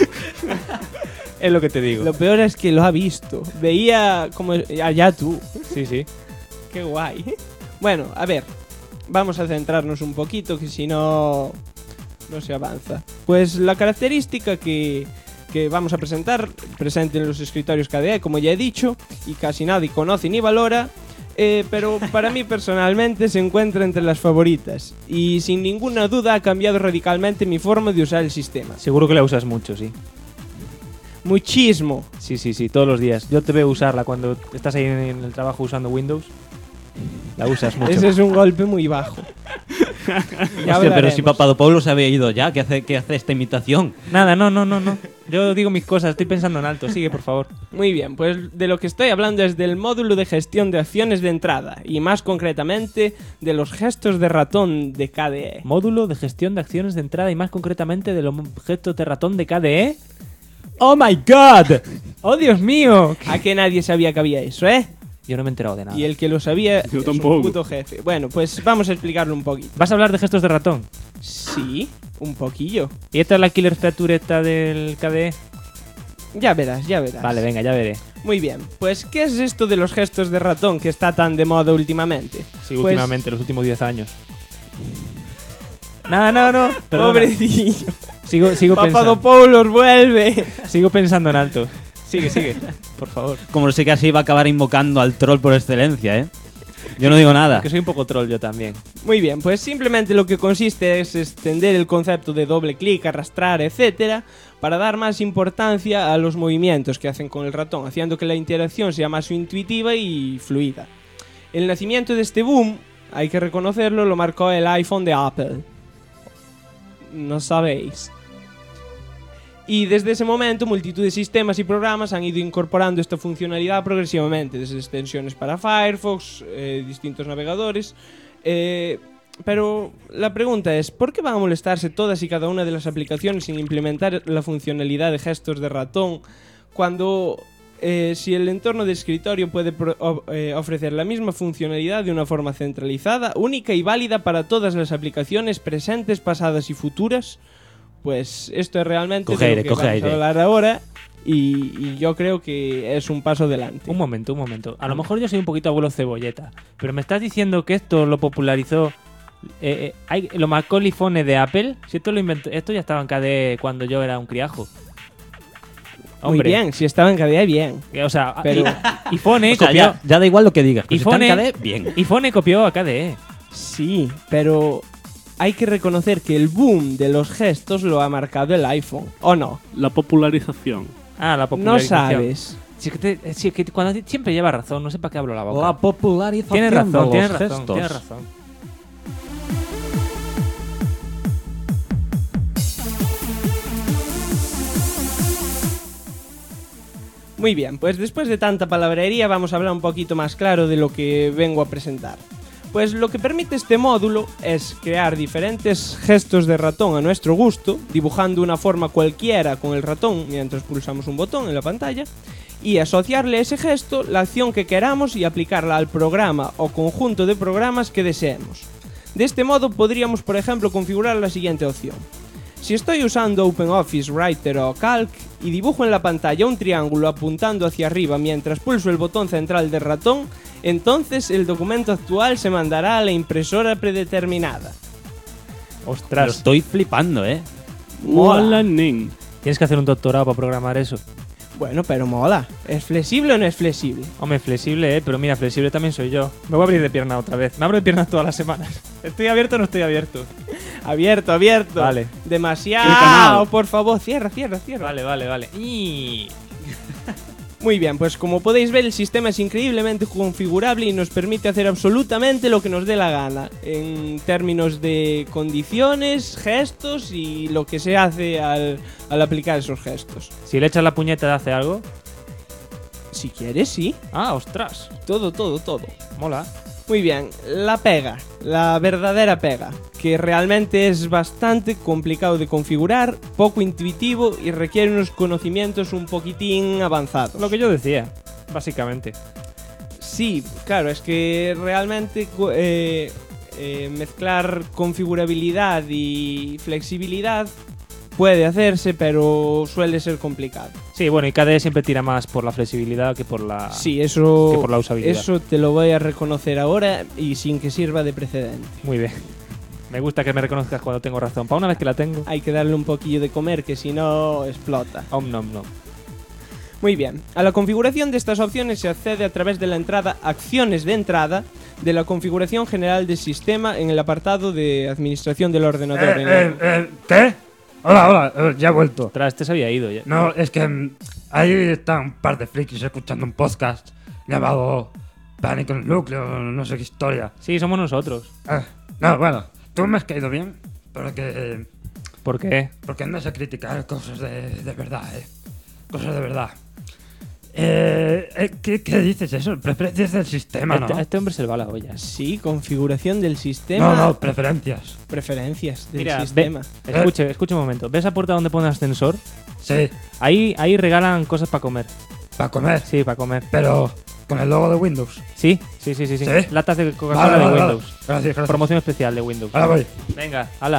Speaker 1: Es lo que te digo.
Speaker 2: Lo peor es que lo ha visto. Veía como... Allá tú.
Speaker 1: Sí, sí.
Speaker 2: Qué guay. Bueno, a ver. Vamos a centrarnos un poquito, que si no... no se avanza. Pues la característica que vamos a presentar, presente en los escritorios KDE, como ya he dicho, y casi nadie conoce ni valora, pero para mí personalmente se encuentra entre las favoritas. Y sin ninguna duda ha cambiado radicalmente mi forma de usar el sistema.
Speaker 1: Seguro que la usas mucho, sí.
Speaker 2: Muchísimo.
Speaker 1: Sí, todos los días. Yo te veo usarla cuando estás ahí en el trabajo usando Windows. La usas mucho.
Speaker 2: Ese es un golpe muy bajo. Ya
Speaker 3: Hostia, pero
Speaker 2: hablaremos.
Speaker 3: si Papadopoulos se había ido ya, ¿qué hace esta imitación?
Speaker 1: Nada, no. Yo digo mis cosas, estoy pensando en alto. Sigue, por favor.
Speaker 2: Muy bien, pues de lo que estoy hablando es del módulo de gestión de acciones de entrada, y más concretamente de los gestos de ratón de KDE.
Speaker 1: Módulo de gestión de acciones de entrada y más concretamente del objeto de ratón de KDE. ¡Oh my god! ¡Oh Dios mío!
Speaker 2: ¿A que nadie sabía que había eso, eh?
Speaker 1: Yo no me he enterado de nada.
Speaker 2: Y el que lo sabía
Speaker 5: Yo
Speaker 2: es
Speaker 5: tampoco.
Speaker 2: un puto jefe. Bueno, pues vamos a explicarlo un poquito.
Speaker 1: ¿Vas a hablar de gestos de ratón?
Speaker 2: Sí, un poquillo.
Speaker 1: ¿Y esta es la killer feature esta del KDE?
Speaker 2: Ya verás, ya verás.
Speaker 1: Vale, venga, ya veré.
Speaker 2: Muy bien, pues ¿qué es esto de los gestos de ratón que está tan de moda últimamente?
Speaker 1: Sí,
Speaker 2: Pues,
Speaker 1: últimamente, los últimos 10 años. No. Perdona.
Speaker 2: Pobrecillo.
Speaker 1: Sigo pensando.
Speaker 2: Papadopoulos, vuelve.
Speaker 1: Sigo pensando en alto. Sigue, por favor.
Speaker 3: Como sé que así va a acabar invocando al troll por excelencia, ¿eh? Yo no digo nada.
Speaker 1: Que soy un poco troll yo también.
Speaker 2: Muy bien, pues simplemente lo que consiste es extender el concepto de doble clic, arrastrar, etcétera, para dar más importancia a los movimientos que hacen con el ratón, haciendo que la interacción sea más intuitiva y fluida. El nacimiento de este boom, hay que reconocerlo, lo marcó el iPhone de Apple. No sabéis. Y desde ese momento, multitud de sistemas y programas han ido incorporando esta funcionalidad progresivamente, desde extensiones para Firefox, distintos navegadores. Pero la pregunta es, ¿por qué van a molestarse todas y cada una de las aplicaciones sin implementar la funcionalidad de gestos de ratón cuando si el entorno de escritorio puede ofrecer la misma funcionalidad de una forma centralizada, única y válida para todas las aplicaciones presentes, pasadas y futuras? Pues esto es realmente
Speaker 3: Coge
Speaker 2: de
Speaker 3: aire,
Speaker 2: lo que
Speaker 3: coge
Speaker 2: vamos a
Speaker 3: aire.
Speaker 2: hablar ahora y yo creo que es un paso adelante.
Speaker 1: Un momento. A lo mejor yo soy un poquito abuelo cebolleta, pero me estás diciendo que esto lo popularizó lo Macaulay Phone de Apple. Si esto lo inventó, esto ya estaba en KDE cuando yo era un criajo.
Speaker 2: Muy
Speaker 1: Hombre,
Speaker 2: bien, si estaba en KDE, bien.
Speaker 1: O sea,
Speaker 2: Pero-
Speaker 1: y Phone
Speaker 3: O sea,
Speaker 1: copió.
Speaker 3: ya da igual lo que digas. Pues
Speaker 1: Y
Speaker 3: está en
Speaker 1: Phone,
Speaker 3: KDE, bien.
Speaker 1: y Phone copió a KDE.
Speaker 2: Sí, pero hay que reconocer que el boom de los gestos lo ha marcado el iPhone, ¿o no?
Speaker 5: La popularización.
Speaker 1: Ah, la
Speaker 2: No
Speaker 1: popularización.
Speaker 2: sabes.
Speaker 1: Si es que cuando siempre lleva razón, no sé para qué hablo la boca.
Speaker 3: La popularización
Speaker 1: Tienes
Speaker 3: de
Speaker 1: razón,
Speaker 3: los
Speaker 1: tienes razón,
Speaker 3: gestos.
Speaker 1: tienes razón.
Speaker 2: Muy bien, pues después de tanta palabrería vamos a hablar un poquito más claro de lo que vengo a presentar. Pues lo que permite este módulo es crear diferentes gestos de ratón a nuestro gusto, dibujando una forma cualquiera con el ratón mientras pulsamos un botón en la pantalla, y asociarle a ese gesto la acción que queramos y aplicarla al programa o conjunto de programas que deseemos. De este modo podríamos, por ejemplo, configurar la siguiente opción. Si estoy usando OpenOffice, Writer o Calc y dibujo en la pantalla un triángulo apuntando hacia arriba mientras pulso el botón central del ratón, entonces el documento actual se mandará a la impresora predeterminada.
Speaker 3: Lo
Speaker 1: Ostras,
Speaker 3: estoy flipando, ¿eh?
Speaker 5: Mola, nen.
Speaker 1: tienes que hacer un doctorado para programar eso.
Speaker 2: Bueno, pero mola. ¿Es flexible o no es flexible?
Speaker 1: Hombre, flexible, pero mira, flexible también soy yo. Me voy a abrir de pierna otra vez. Me abro de piernas todas las semanas. ¿Estoy abierto o no estoy abierto?
Speaker 2: Abierto, abierto.
Speaker 1: Vale.
Speaker 5: El
Speaker 2: Demasiado,
Speaker 5: canal.
Speaker 2: por favor, cierra.
Speaker 1: Vale. Y...
Speaker 2: Muy bien, pues como podéis ver el sistema es increíblemente configurable y nos permite hacer absolutamente lo que nos dé la gana en términos de condiciones, gestos y lo que se hace al aplicar esos gestos.
Speaker 1: Si le echas la puñeta, ¿hace algo?
Speaker 2: Si quieres, sí.
Speaker 1: Ah, ostras.
Speaker 2: Todo.
Speaker 1: Mola.
Speaker 2: Muy bien, la pega, la verdadera pega, que realmente es bastante complicado de configurar, poco intuitivo y requiere unos conocimientos un poquitín avanzados.
Speaker 1: Lo que yo decía, básicamente.
Speaker 2: Sí, claro, es que realmente mezclar configurabilidad y flexibilidad puede hacerse, pero suele ser complicado.
Speaker 1: Sí, bueno, y KDE siempre tira más por la flexibilidad que por la...
Speaker 2: Sí, eso,
Speaker 1: que por la usabilidad.
Speaker 2: eso te lo voy a reconocer ahora y sin que sirva de precedente.
Speaker 1: Muy bien. Me gusta que me reconozcas cuando tengo razón. Para una vez que la tengo...
Speaker 2: Hay que darle un poquillo de comer, que si no explota.
Speaker 1: Nom.
Speaker 2: Muy bien, a la configuración de estas opciones se accede a través de la entrada Acciones de entrada de la configuración general del sistema en el apartado de Administración del ordenador.
Speaker 7: ¿Qué? Hola, ya he vuelto.
Speaker 1: Ostras, este se había ido ya.
Speaker 7: No, es que ahí están un par de frikis escuchando un podcast llamado Pánico en el Núcleo, no sé qué historia.
Speaker 1: Sí, somos nosotros.
Speaker 7: No, bueno, tú me has caído bien, porque
Speaker 1: ¿Por qué?
Speaker 7: andas a criticar cosas de verdad, cosas de verdad. ¿Qué dices eso? Preferencias del sistema, ¿no?
Speaker 1: A este hombre se le va la olla.
Speaker 2: Sí, configuración del sistema.
Speaker 7: No, preferencias.
Speaker 2: Preferencias del
Speaker 1: Mira,
Speaker 2: sistema.
Speaker 1: escuche un momento. ¿Ves la puerta donde pone ascensor?
Speaker 7: Sí,
Speaker 1: Ahí regalan cosas para comer.
Speaker 7: para comer,
Speaker 1: Sí, para comer.
Speaker 7: pero con el logo de Windows.
Speaker 1: Sí.
Speaker 7: ¿Sí?
Speaker 1: Latas de Coca-Cola de Windows.
Speaker 7: Gracias.
Speaker 1: Promoción especial de Windows.
Speaker 7: Ahora voy.
Speaker 1: Venga, hala.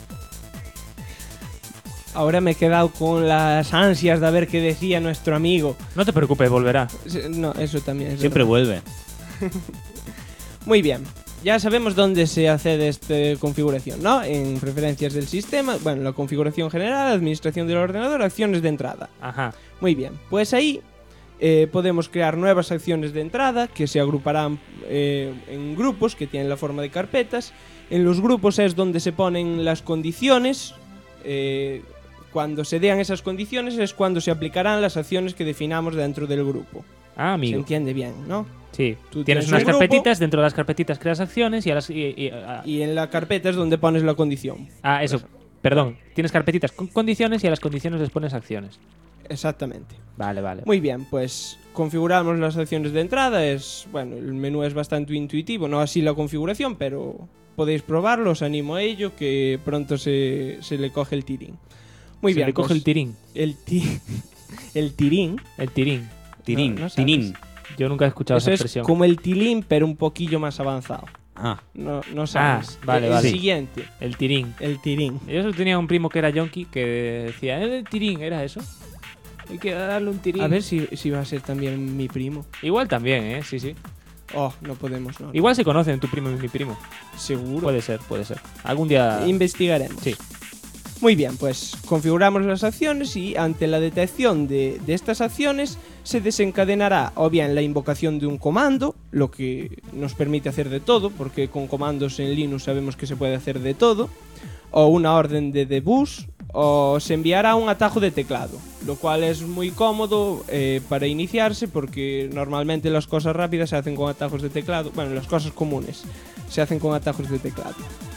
Speaker 2: Ahora me he quedado con las ansias de ver qué decía nuestro amigo.
Speaker 1: No te preocupes, volverá.
Speaker 2: No, eso también es
Speaker 3: Siempre
Speaker 2: verdad.
Speaker 3: vuelve.
Speaker 2: Muy bien. Ya sabemos dónde se accede a esta configuración, ¿no? En preferencias del sistema, bueno, la configuración general, administración del ordenador, acciones de entrada.
Speaker 1: Ajá.
Speaker 2: Muy bien, pues ahí podemos crear nuevas acciones de entrada que se agruparán en grupos que tienen la forma de carpetas. En los grupos es donde se ponen las condiciones. Cuando se den esas condiciones es cuando se aplicarán las acciones que definamos dentro del grupo.
Speaker 1: Ah,
Speaker 2: Se
Speaker 1: amigo.
Speaker 2: entiende bien, ¿no?
Speaker 1: Sí.
Speaker 2: Tú
Speaker 1: Tienes
Speaker 2: tienes
Speaker 1: unas
Speaker 2: un grupo.
Speaker 1: carpetitas, dentro de las carpetitas creas acciones y a las...
Speaker 2: Y en la carpeta es donde pones la condición.
Speaker 1: eso. Perdón. Tienes carpetitas con condiciones y a las condiciones les pones acciones.
Speaker 2: Exactamente.
Speaker 1: Vale.
Speaker 2: Muy bien, pues configuramos las acciones de entrada. Bueno, el menú es bastante intuitivo, no así la configuración, pero podéis probarlo, os animo a ello, que pronto se le coge el tirín. Muy
Speaker 1: Se
Speaker 2: bien.
Speaker 1: le coge
Speaker 2: pues,
Speaker 1: el tirín.
Speaker 2: El tirín.
Speaker 1: El tirín.
Speaker 3: Tirín,
Speaker 2: No sabes.
Speaker 3: tirín.
Speaker 1: Yo nunca he escuchado
Speaker 2: Eso
Speaker 1: esa
Speaker 2: es
Speaker 1: expresión.
Speaker 2: como el tilín, pero un poquillo más avanzado.
Speaker 3: Ah,
Speaker 2: No sabes.
Speaker 1: vale,
Speaker 2: el
Speaker 1: vale.
Speaker 2: siguiente,
Speaker 1: El tirín.
Speaker 2: el tirín.
Speaker 1: Yo solo tenía un primo que era yonki que decía, el tirín, ¿era eso? Hay que darle un tirín.
Speaker 2: A ver si va a ser también mi primo.
Speaker 1: Igual también, sí.
Speaker 2: Oh, no podemos, no.
Speaker 1: Igual se conocen tu primo y mi primo.
Speaker 2: Seguro.
Speaker 1: Puede ser. Algún día...
Speaker 2: Investigaremos.
Speaker 1: Sí.
Speaker 2: Muy bien, pues configuramos las acciones y ante la detección de estas acciones se desencadenará o bien la invocación de un comando, lo que nos permite hacer de todo, porque con comandos en Linux sabemos que se puede hacer de todo, o una orden de debug, o se enviará un atajo de teclado, lo cual es muy cómodo para iniciarse porque normalmente las cosas rápidas se hacen con atajos de teclado, bueno, las cosas comunes se hacen con atajos de teclado.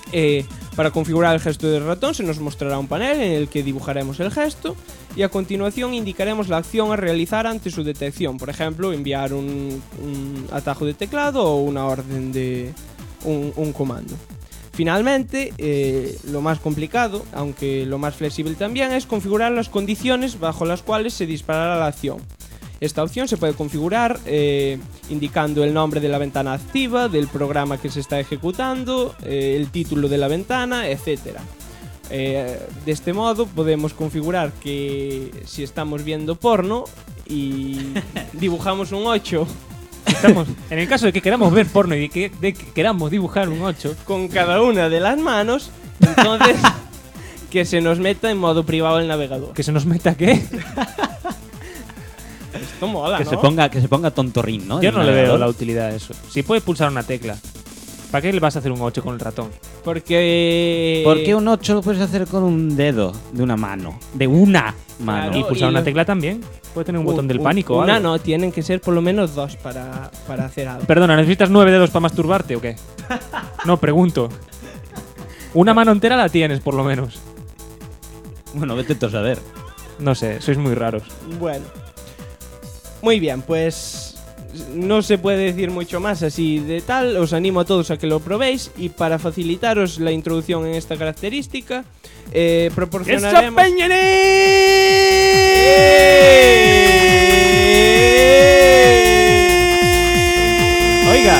Speaker 2: Para configurar el gesto del ratón se nos mostrará un panel en el que dibujaremos el gesto y a continuación indicaremos la acción a realizar ante su detección. Por ejemplo, enviar un atajo de teclado o una orden de un comando. Finalmente, lo más complicado, aunque lo más flexible también, es configurar las condiciones bajo las cuales se disparará la acción. Esta opción se puede configurar indicando el nombre de la ventana activa, del programa que se está ejecutando, el título de la ventana, etc. De este modo podemos configurar que si estamos viendo porno y dibujamos un 8
Speaker 1: En el caso de que queramos ver porno y de que queramos dibujar un 8
Speaker 2: con cada una de las manos, entonces que se nos meta en modo privado el navegador.
Speaker 1: ¿Que se nos meta qué?
Speaker 2: Esto mola,
Speaker 3: Que
Speaker 2: ¿no?
Speaker 3: se ponga tontorrín, ¿no?
Speaker 1: Yo
Speaker 3: El
Speaker 1: no le veo
Speaker 3: navegador.
Speaker 1: la utilidad de eso. Si puedes pulsar una tecla, ¿para qué le vas a hacer un 8 con el ratón?
Speaker 2: Porque...
Speaker 3: ¿Por qué un 8 lo puedes hacer con un dedo de una mano? De una mano.
Speaker 2: Claro.
Speaker 1: Y pulsar
Speaker 2: y
Speaker 1: una
Speaker 2: lo-
Speaker 1: tecla también. Puede tener un botón del pánico o
Speaker 2: Una
Speaker 1: algo.
Speaker 2: no, tienen que ser por lo menos 2 para hacer algo.
Speaker 1: Perdona, ¿necesitas 9 dedos para masturbarte o qué? No, pregunto. Una mano entera la tienes, por lo menos.
Speaker 3: Bueno, vete tú a saber.
Speaker 1: No sé, sois muy raros.
Speaker 2: Bueno. Muy bien, pues no se puede decir mucho más así de tal. Os animo a todos a que lo probéis y para facilitaros la introducción en esta característica, proporcionaremos...
Speaker 1: Oiga.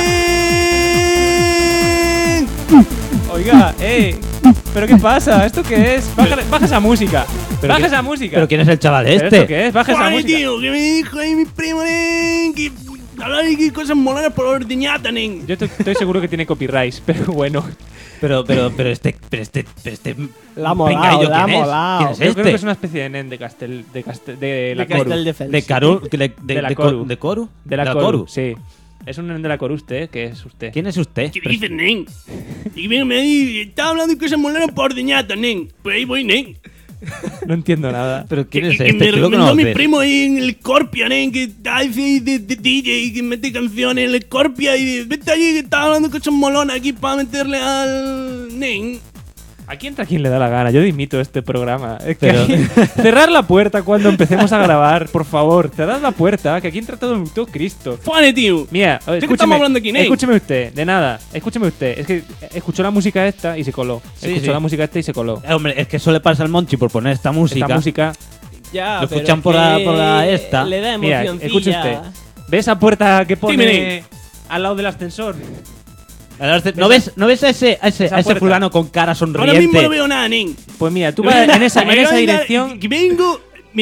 Speaker 1: Oiga, ¿pero qué pasa? ¿Esto qué es? Baja esa música. Baja esa música.
Speaker 3: ¿Pero quién es el chaval
Speaker 1: ¿Pero
Speaker 3: este?
Speaker 1: esto qué es? Baja esa
Speaker 5: Joder,
Speaker 1: música.
Speaker 5: tío, que me dijo ahí mi primo, nen, que hablar de cosas moladas por ordeñata, nen.
Speaker 1: Yo estoy seguro que tiene copyright, pero bueno.
Speaker 3: Pero este.
Speaker 2: La ha molado,
Speaker 3: pengallo,
Speaker 2: la ha
Speaker 3: ¿quién es?
Speaker 2: molado.
Speaker 3: ¿Quién es
Speaker 1: Yo creo que
Speaker 3: este?
Speaker 1: es una especie de nen de Castel. De la
Speaker 2: De
Speaker 1: Coru.
Speaker 2: Casteldefels.
Speaker 3: De Caru.
Speaker 1: De la Coru.
Speaker 3: ¿De Coru?
Speaker 1: De la Coru, sí. Es un nen de la Coru usted, ¿qué es usted?
Speaker 3: ¿Quién es usted?
Speaker 5: ¿Qué dices, nen? Y venga, me di, estaba hablando de cosas moladas por ordeñata, nen. Pues ahí voy, nen.
Speaker 1: No entiendo nada.
Speaker 3: ¿Pero quién es
Speaker 5: Que
Speaker 3: este?
Speaker 5: me
Speaker 3: Tú lo
Speaker 5: recomendó mi
Speaker 3: conoces.
Speaker 5: primo ahí en el Scorpia, nen, que está ahí de DJ y que mete canciones en el Scorpia y vete allí que estaba hablando de cosas molonas aquí para meterle al nen.
Speaker 1: Aquí entra quien le da la gana. Yo dimito este programa. Es que
Speaker 3: Pero-
Speaker 1: aquí- cerrar la puerta cuando empecemos a grabar, por favor. Cerrad la puerta, que aquí entra todo Cristo.
Speaker 5: ¡Fane, tío!
Speaker 1: Mira,
Speaker 5: que
Speaker 1: escúcheme,
Speaker 5: estamos hablando aquí, Ney.
Speaker 1: escúcheme usted, de nada, escúcheme usted. Es que escuchó la música esta y se coló.
Speaker 3: Sí,
Speaker 1: Escuchó
Speaker 3: sí.
Speaker 1: la música esta y se coló.
Speaker 3: Hombre, es que eso le pasa al Monchi por poner esta música.
Speaker 1: Esta música.
Speaker 2: Ya,
Speaker 3: Lo
Speaker 2: pero
Speaker 3: escuchan
Speaker 2: es
Speaker 3: por la-
Speaker 2: que
Speaker 3: por la esta.
Speaker 2: Le da
Speaker 1: Mira,
Speaker 2: emocioncilla.
Speaker 1: escuche usted. ¿Ve esa puerta que pone
Speaker 5: Dime.
Speaker 1: al lado del ascensor?
Speaker 3: ¿No ves a ese
Speaker 1: Esa puerta.
Speaker 3: fulano con cara
Speaker 5: Ahora mismo
Speaker 3: sonriente?
Speaker 5: no veo nada, nen.
Speaker 1: Pues mira, tú vas en esa dirección.
Speaker 5: Que vengo.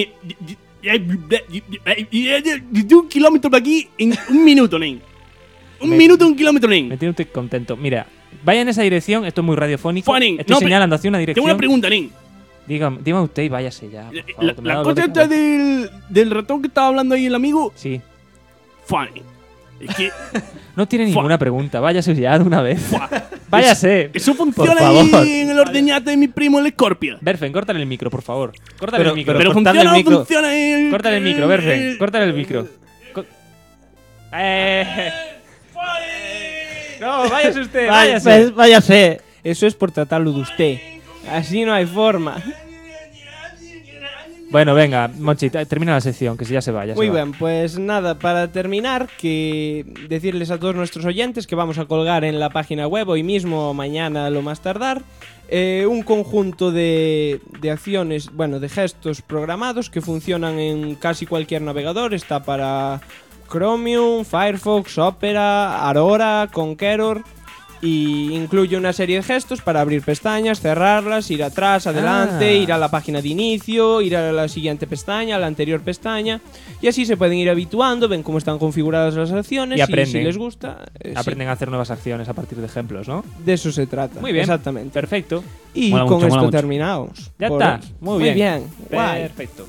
Speaker 5: De un kilómetro para aquí en un minuto, nen. Un
Speaker 1: Me-
Speaker 5: minuto, un kilómetro,
Speaker 1: Me
Speaker 5: nen.
Speaker 1: tiene usted contento. Mira, vaya en esa dirección. Esto es muy radiofónico.
Speaker 5: Juanín,
Speaker 1: Estoy
Speaker 5: no,
Speaker 1: señalando hacia una
Speaker 5: Tengo
Speaker 1: dirección.
Speaker 5: una pregunta, nen.
Speaker 1: Dígame usted y váyase ya. por favor, que me ha
Speaker 5: La
Speaker 1: dado
Speaker 5: cosa
Speaker 1: de
Speaker 5: esta
Speaker 1: cabeza.
Speaker 5: del ratón que estaba hablando ahí el amigo.
Speaker 1: Sí.
Speaker 5: Fane. Es que.
Speaker 1: No tiene
Speaker 5: Fua.
Speaker 1: ninguna pregunta. Váyase ya de una vez.
Speaker 5: Fua.
Speaker 1: Váyase.
Speaker 5: Eso funciona
Speaker 3: favor.
Speaker 5: ahí en el ordeñata de mi primo el Scorpia.
Speaker 1: Berfen, córtale el micro, por favor. Córtale
Speaker 3: Pero-
Speaker 1: el micro.
Speaker 5: Pero
Speaker 3: cortarle
Speaker 5: funciona o
Speaker 3: el
Speaker 5: no
Speaker 3: micro.
Speaker 5: funciona el.
Speaker 1: Córtale el micro, Berfen. Córtale el micro. Co- No, váyase usted, váyase.
Speaker 3: Váyase.
Speaker 2: Eso es por tratarlo de usted. Así no hay forma.
Speaker 1: Bueno, venga, Monchi, termina la sección, que si ya se va. Ya
Speaker 2: Muy
Speaker 1: se va.
Speaker 2: bien, pues nada, para terminar, que decirles a todos nuestros oyentes que vamos a colgar en la página web hoy mismo o mañana a lo más tardar un conjunto de acciones, bueno, de gestos programados que funcionan en casi cualquier navegador. Está para Chromium, Firefox, Opera, Aurora, Conqueror. Y incluye una serie de gestos para abrir pestañas, cerrarlas, ir atrás, adelante,
Speaker 1: Ah.
Speaker 2: ir a la página de inicio, ir a la siguiente pestaña, a la anterior pestaña. Y así se pueden ir habituando, ven cómo están configuradas las acciones
Speaker 1: Y aprenden.
Speaker 2: si les gusta. Sí,
Speaker 1: Aprenden a hacer nuevas acciones a partir de ejemplos, ¿no?
Speaker 2: de eso se trata.
Speaker 1: Muy bien.
Speaker 2: Exactamente.
Speaker 1: Perfecto.
Speaker 2: Y
Speaker 3: Mola
Speaker 2: con
Speaker 3: mucho,
Speaker 2: esto
Speaker 3: mola mucho.
Speaker 2: terminamos.
Speaker 1: Ya
Speaker 2: por
Speaker 1: está.
Speaker 2: hoy.
Speaker 1: Muy bien.
Speaker 2: Guay.
Speaker 1: Perfecto.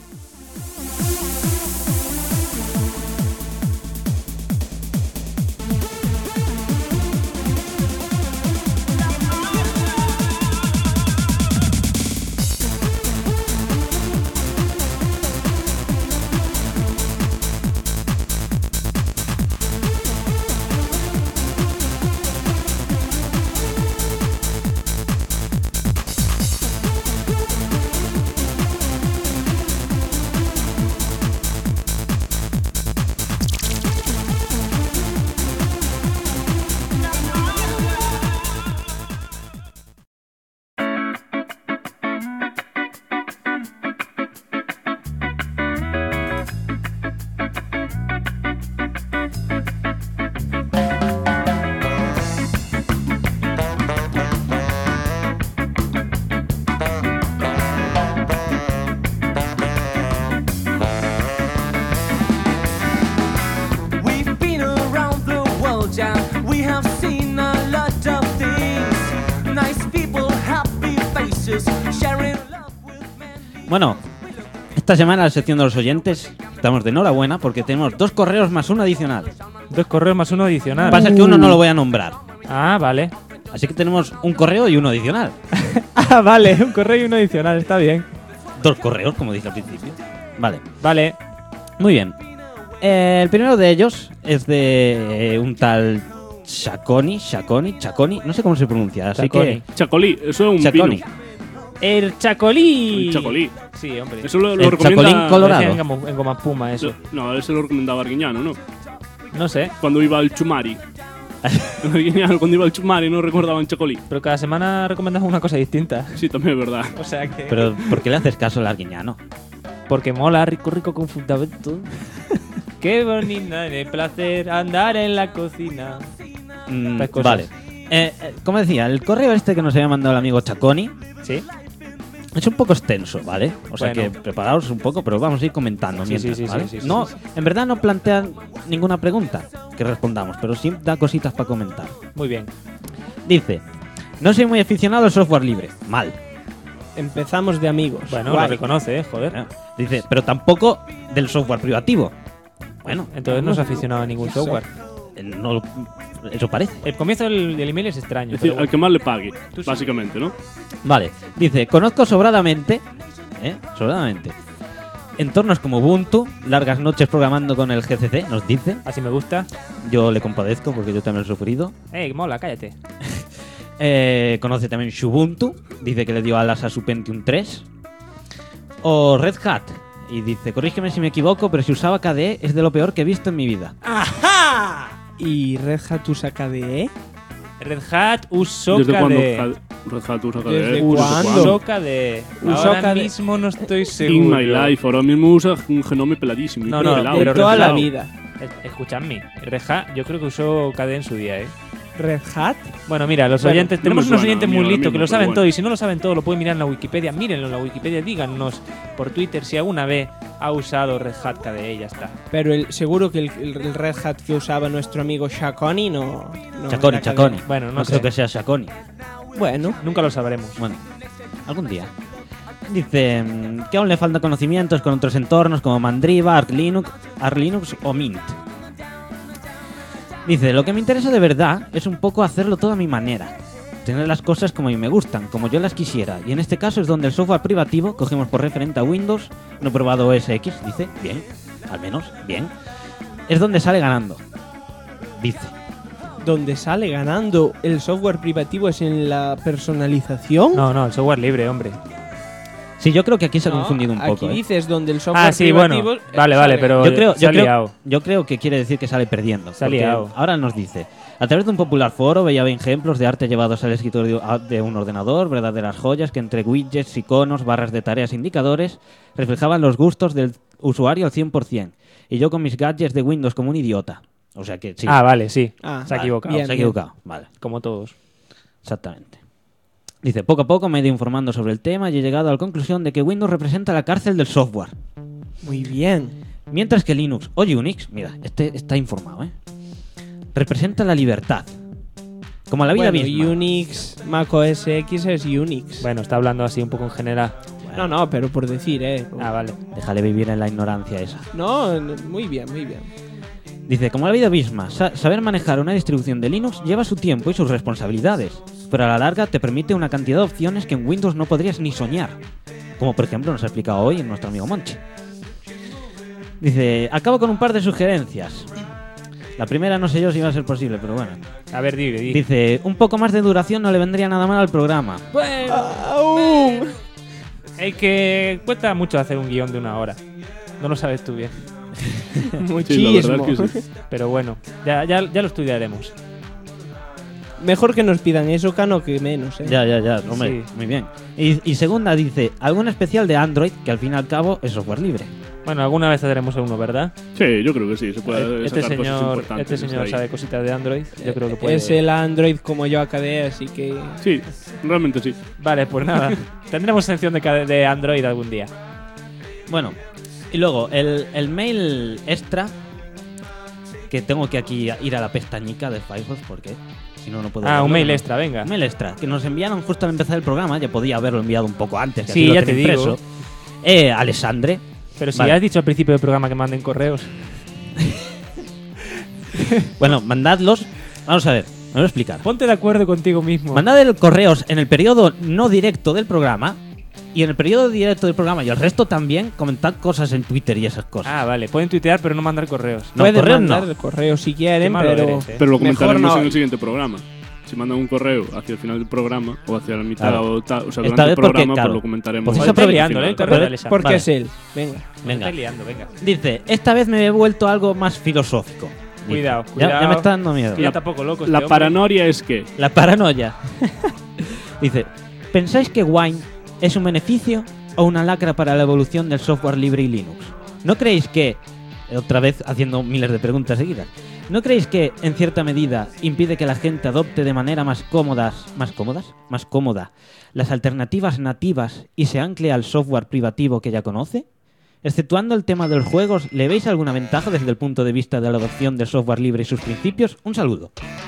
Speaker 6: It's just sharing love with many.
Speaker 3: Bueno, esta semana en la sección de los oyentes estamos de enhorabuena porque tenemos 2 correos más uno adicional.
Speaker 1: 2 correos más uno adicional.
Speaker 3: Pasa que uno no lo voy a nombrar.
Speaker 1: Ah, vale.
Speaker 3: Así que tenemos un correo y uno adicional.
Speaker 1: Ah, vale, un correo y uno adicional, está bien.
Speaker 3: 2 correos, como dice al principio. Vale,
Speaker 1: Vale.
Speaker 3: muy bien. El primero de ellos es de un tal Chaconi, no sé cómo se pronuncia, así
Speaker 1: Chaconi.
Speaker 5: Chacolí, eso es un
Speaker 3: Chaconi.
Speaker 5: vino.
Speaker 1: El Chacolí.
Speaker 5: El Chacolí.
Speaker 1: Sí, hombre.
Speaker 5: Eso lo
Speaker 3: El
Speaker 5: recomienda...
Speaker 3: Chacolín colorado.
Speaker 1: Decían en Goma Puma, eso.
Speaker 5: No, eso lo recomendaba Arguiñano, ¿no?
Speaker 1: No sé,
Speaker 5: Cuando iba al Chumari. Arguiñano, cuando iba al Chumari, no recordaban Chacolí.
Speaker 1: pero cada semana recomendas una cosa distinta.
Speaker 5: Sí, también es verdad.
Speaker 1: O sea que...
Speaker 3: Pero ¿por qué le haces caso al arguiñano?
Speaker 1: Porque mola, rico con fundamento. Qué bonita, de placer andar en la cocina. Estas cosas.
Speaker 3: Vale. Como decía, el correo este que nos había mandado el amigo Chaconi
Speaker 1: ¿Sí?
Speaker 3: es un poco extenso, ¿vale? O sea
Speaker 1: Bueno.
Speaker 3: que preparaos un poco, pero vamos a ir comentando
Speaker 1: Sí,
Speaker 3: mientras,
Speaker 1: sí, sí,
Speaker 3: ¿vale?
Speaker 1: sí, sí,
Speaker 3: no,
Speaker 1: sí,
Speaker 3: en verdad no plantean ninguna pregunta que respondamos, pero sí da cositas para comentar.
Speaker 1: Muy bien.
Speaker 3: Dice, no soy muy aficionado al software libre. Mal.
Speaker 2: Empezamos de amigos.
Speaker 1: Bueno,
Speaker 2: Guay.
Speaker 1: lo reconoce, joder.
Speaker 3: Dice, pero tampoco del software privativo. Bueno,
Speaker 1: Entonces no se ha aficionado a ningún software.
Speaker 3: no, eso parece.
Speaker 1: El comienzo del email es extraño.
Speaker 5: Es decir,
Speaker 1: pero
Speaker 5: al que más le pague,
Speaker 1: Tú sí.
Speaker 5: básicamente, ¿no?
Speaker 3: Vale, dice, conozco sobradamente, sobradamente, entornos como Ubuntu, largas noches programando con el GCC, nos dice.
Speaker 1: así me gusta.
Speaker 3: Yo le compadezco porque yo también lo he sufrido.
Speaker 1: Mola, cállate.
Speaker 3: Conoce también Ubuntu, dice que le dio alas a su Pentium 3. O Red Hat, y dice, corrígeme si me equivoco, pero si usaba KDE es de lo peor que he visto en mi vida.
Speaker 2: ¿Y Red Hat usa KDE?
Speaker 1: Red Hat usó
Speaker 5: ¿Desde cuándo
Speaker 1: KDE.
Speaker 5: Red Hat usa
Speaker 2: ¿Desde
Speaker 5: KDE?
Speaker 2: cuándo?
Speaker 1: Usó KDE.
Speaker 2: Usó
Speaker 1: Ahora
Speaker 2: KDE.
Speaker 1: mismo no estoy
Speaker 5: In
Speaker 1: seguro.
Speaker 5: my life, ahora mismo usa un genome peladísimo.
Speaker 1: No,
Speaker 5: y
Speaker 1: no,
Speaker 5: pelado.
Speaker 1: pero
Speaker 2: De toda la
Speaker 1: Red Hat.
Speaker 2: vida.
Speaker 1: Escuchadme. Red Hat yo creo que usó KDE en su día,
Speaker 2: ¿Red Hat?
Speaker 1: Bueno, mira, los
Speaker 2: Bueno,
Speaker 1: oyentes,
Speaker 5: no
Speaker 1: tenemos
Speaker 5: me
Speaker 1: unos
Speaker 5: suena
Speaker 1: oyentes
Speaker 5: a mí
Speaker 1: muy
Speaker 5: ahora
Speaker 1: listos que
Speaker 5: mismo,
Speaker 1: lo saben
Speaker 5: pero bueno.
Speaker 1: todo, y si no lo saben todo lo pueden mirar en la Wikipedia, mírenlo en la Wikipedia, díganos por Twitter si alguna vez ha usado Red Hat KDE y ya está.
Speaker 2: Pero seguro que el Red Hat que usaba nuestro amigo Chaconi no
Speaker 3: Chaconi,
Speaker 2: era
Speaker 3: Chaconi.
Speaker 2: KDE.
Speaker 1: Bueno, no
Speaker 3: No
Speaker 1: sé.
Speaker 3: creo que sea Chaconi.
Speaker 2: Bueno,
Speaker 1: Nunca lo sabremos.
Speaker 3: Bueno, algún día. Dice que aún le faltan conocimientos con otros entornos como Mandriva, Arch Linux o Mint. Dice, lo que me interesa de verdad es un poco hacerlo todo a mi manera. Tener las cosas como a mí me gustan, como yo las quisiera. Y en este caso es donde el software privativo, cogemos por referente a Windows, no he probado OS X, dice, bien, al menos, bien. Es donde sale ganando. Dice.
Speaker 2: donde sale ganando el software privativo es en la personalización.
Speaker 1: No, el software libre, hombre.
Speaker 3: Sí, yo creo que aquí se ha
Speaker 2: No,
Speaker 3: confundido un poco.
Speaker 2: Aquí dices donde el software
Speaker 1: Ah, sí, bueno.
Speaker 2: privativo
Speaker 1: Vale,
Speaker 2: sale
Speaker 1: pero
Speaker 2: ganando.
Speaker 1: se ha liado.
Speaker 3: Yo creo que quiere decir que sale perdiendo.
Speaker 1: Se ha
Speaker 3: porque
Speaker 1: liado.
Speaker 3: ahora nos dice, a través de un popular foro veía ejemplos de arte llevados al escritorio de un ordenador, verdaderas joyas que entre widgets, iconos, barras de tareas e indicadores reflejaban los gustos del usuario al 100%. Y yo con mis gadgets de Windows como un idiota. O sea que sí.
Speaker 1: Ah, vale, sí.
Speaker 2: Ah,
Speaker 1: se ha
Speaker 2: vale,
Speaker 1: equivocado.
Speaker 2: bien.
Speaker 3: se ha equivocado. Vale,
Speaker 1: Como todos.
Speaker 3: exactamente. Dice, poco a poco me he ido informando sobre el tema y he llegado a la conclusión de que Windows representa la cárcel del software.
Speaker 2: Muy bien.
Speaker 3: Mientras que Linux o Unix, mira, este está informado, representa la libertad. Como la vida
Speaker 2: Bueno,
Speaker 3: misma.
Speaker 2: Unix, Mac OS X es Unix.
Speaker 1: Bueno, está hablando así un poco en general.
Speaker 2: No, pero por decir,
Speaker 1: Ah, vale.
Speaker 3: Déjale vivir en la ignorancia esa.
Speaker 2: No, muy bien, muy bien.
Speaker 3: Dice, como la vida misma, saber manejar una distribución de Linux lleva su tiempo y sus responsabilidades, pero a la larga te permite una cantidad de opciones que en Windows no podrías ni soñar. Como por ejemplo nos ha explicado hoy nuestro amigo Monchi. Dice, acabo con un par de sugerencias. La primera no sé yo si va a ser posible, pero bueno.
Speaker 1: A ver, di.
Speaker 3: Dice, un poco más de duración no le vendría nada mal al programa.
Speaker 1: Bueno, es que cuesta mucho hacer un guión de 1 hora. No lo sabes tú bien.
Speaker 5: Sí, la
Speaker 2: Muchísimo.
Speaker 5: verdad es que sí.
Speaker 1: Pero bueno, ya lo estudiaremos.
Speaker 2: Mejor que nos pidan eso, Cano, que menos, ¿eh?
Speaker 3: Ya, hombre,
Speaker 1: Sí.
Speaker 3: muy bien. Y segunda dice, algún especial de Android, que al fin y al cabo es software libre.
Speaker 1: Bueno, alguna vez haremos uno, ¿verdad?
Speaker 5: Sí, yo creo que sí. Se puede
Speaker 1: Este
Speaker 5: sacar cosas
Speaker 1: señor,
Speaker 5: importantes
Speaker 1: este señor
Speaker 5: de ahí.
Speaker 1: sabe cositas de Android. Yo creo que puede.
Speaker 2: Es el Android como yo a KDE, así que...
Speaker 5: Sí, realmente sí.
Speaker 1: Vale, pues nada. Tendremos sección de Android algún día.
Speaker 3: Bueno, y luego el mail extra, que tengo que aquí ir a la pestañica de Firefox porque si no, no puedo
Speaker 1: Ah,
Speaker 3: verlo,
Speaker 1: un mail
Speaker 3: ¿no?
Speaker 1: extra, venga.
Speaker 3: Un mail extra, que nos enviaron justo al empezar el programa. Ya podía haberlo enviado un poco antes. Que
Speaker 1: Sí,
Speaker 3: así lo
Speaker 1: ya te
Speaker 3: tiene
Speaker 1: digo.
Speaker 3: impreso. Alessandre.
Speaker 1: Pero si
Speaker 3: Vale.
Speaker 1: ya has dicho al principio del programa que manden correos.
Speaker 3: Bueno, mandadlos. Vamos a ver, me voy a explicar.
Speaker 1: Ponte de acuerdo contigo mismo.
Speaker 3: Mandad el correos en el periodo no directo del programa. Y en el periodo directo del programa y el resto también, comentad cosas en Twitter y esas cosas.
Speaker 1: Ah, vale. Pueden tuitear, pero no mandar correos.
Speaker 3: No,
Speaker 2: Pueden
Speaker 3: correos
Speaker 2: mandar
Speaker 3: no.
Speaker 2: correos si
Speaker 1: Qué
Speaker 2: quieren,
Speaker 1: malo
Speaker 2: pero...
Speaker 1: eres,
Speaker 5: Pero lo
Speaker 2: Mejor
Speaker 5: comentaremos
Speaker 2: no.
Speaker 5: en el siguiente programa. Si mandan un correo hacia el final del programa o hacia la mitad
Speaker 3: Claro.
Speaker 5: o sea,
Speaker 3: Esta
Speaker 5: durante el
Speaker 3: vez porque,
Speaker 5: programa,
Speaker 3: claro,
Speaker 5: pues lo comentaremos.
Speaker 3: pues
Speaker 5: al
Speaker 3: eso
Speaker 1: Está
Speaker 5: final.
Speaker 1: liando, ¿eh? El correo de Alessandro.
Speaker 2: Porque
Speaker 3: Vale.
Speaker 2: es él. Venga.
Speaker 1: Me
Speaker 3: Venga.
Speaker 1: estáis liando, venga.
Speaker 3: Dice, esta vez me he vuelto algo más filosófico. Dice.
Speaker 1: Cuidado,
Speaker 3: Ya
Speaker 1: cuidado.
Speaker 3: me está dando miedo.
Speaker 1: Que ya tampoco loco.
Speaker 5: La
Speaker 1: este hombre.
Speaker 5: paranoia es que
Speaker 3: La paranoia. Dice, ¿pensáis que Wine es un beneficio o una lacra para la evolución del software libre y Linux? ¿No creéis que, otra vez haciendo miles de preguntas seguidas, ¿no creéis que, en cierta medida, impide que la gente adopte de manera más cómoda las alternativas nativas y se ancle al software privativo que ya conoce? Exceptuando el tema de los juegos, ¿le veis alguna ventaja desde el punto de vista de la adopción del software libre y sus principios? Un saludo.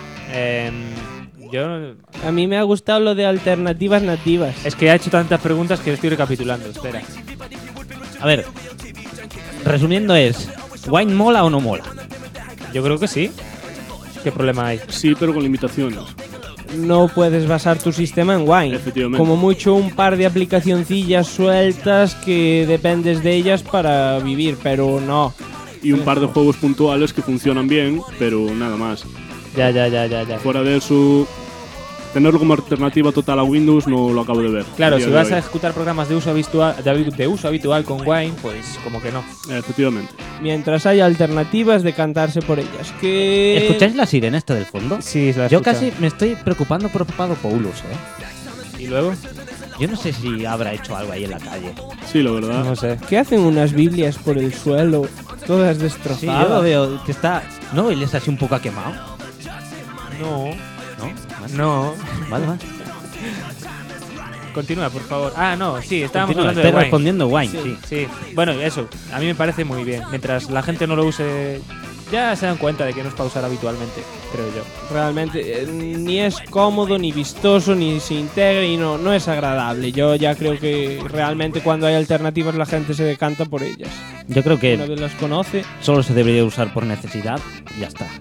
Speaker 1: Yo...
Speaker 2: A mí me ha gustado lo de alternativas nativas.
Speaker 1: Es que ha hecho tantas preguntas que estoy recapitulando. Espera.
Speaker 3: A ver, resumiendo es, ¿Wine mola o no mola?
Speaker 1: Yo creo que sí. ¿Qué problema hay?
Speaker 5: sí, pero con limitaciones.
Speaker 2: No puedes basar tu sistema en Wine.
Speaker 5: Efectivamente.
Speaker 2: Como mucho un par de aplicacioncillas sueltas que dependes de ellas para vivir, pero no.
Speaker 5: Y un par de juegos puntuales que funcionan bien, pero nada más.
Speaker 1: Ya.
Speaker 5: Fuera de eso, tenerlo como alternativa total a Windows no lo acabo de ver.
Speaker 1: Claro,
Speaker 5: a día
Speaker 1: si
Speaker 5: de
Speaker 1: vas
Speaker 5: hoy.
Speaker 1: a ejecutar programas de uso habitual con Wine, pues como que no.
Speaker 5: Efectivamente.
Speaker 2: Mientras haya alternativas, decantarse por ellas. Que...
Speaker 3: ¿Escucháis la sirena esta del fondo?
Speaker 1: Sí, se la
Speaker 3: Yo
Speaker 1: escucha.
Speaker 3: casi me estoy preocupando por Pado Paulus, ¿eh?
Speaker 1: ¿Y luego?
Speaker 3: Yo no sé si habrá hecho algo ahí en la calle.
Speaker 5: Sí, la verdad.
Speaker 1: No sé.
Speaker 2: ¿Qué hacen unas Biblias por el suelo? Todas
Speaker 3: Sí,
Speaker 2: destrozadas.
Speaker 3: yo lo veo que está... ¿No? ¿Él está así un poco quemado?
Speaker 1: No.
Speaker 3: ¿No?
Speaker 1: No.
Speaker 3: Vale, vale.
Speaker 1: Continúa, por favor. Ah, no, sí, estábamos
Speaker 3: Continúa,
Speaker 1: hablando de
Speaker 3: estoy
Speaker 1: Wine.
Speaker 3: respondiendo Wine, sí.
Speaker 1: Sí. Bueno, eso. A mí me parece muy bien. Mientras la gente no lo use, ya se dan cuenta de que no es para usar habitualmente, creo yo.
Speaker 2: Realmente ni es cómodo, ni vistoso, ni se integra y no es agradable. Yo ya creo que realmente cuando hay alternativas la gente se decanta por ellas.
Speaker 3: Yo creo
Speaker 2: Una
Speaker 3: que
Speaker 2: vez las conoce,
Speaker 3: solo se debería usar por necesidad y ya está.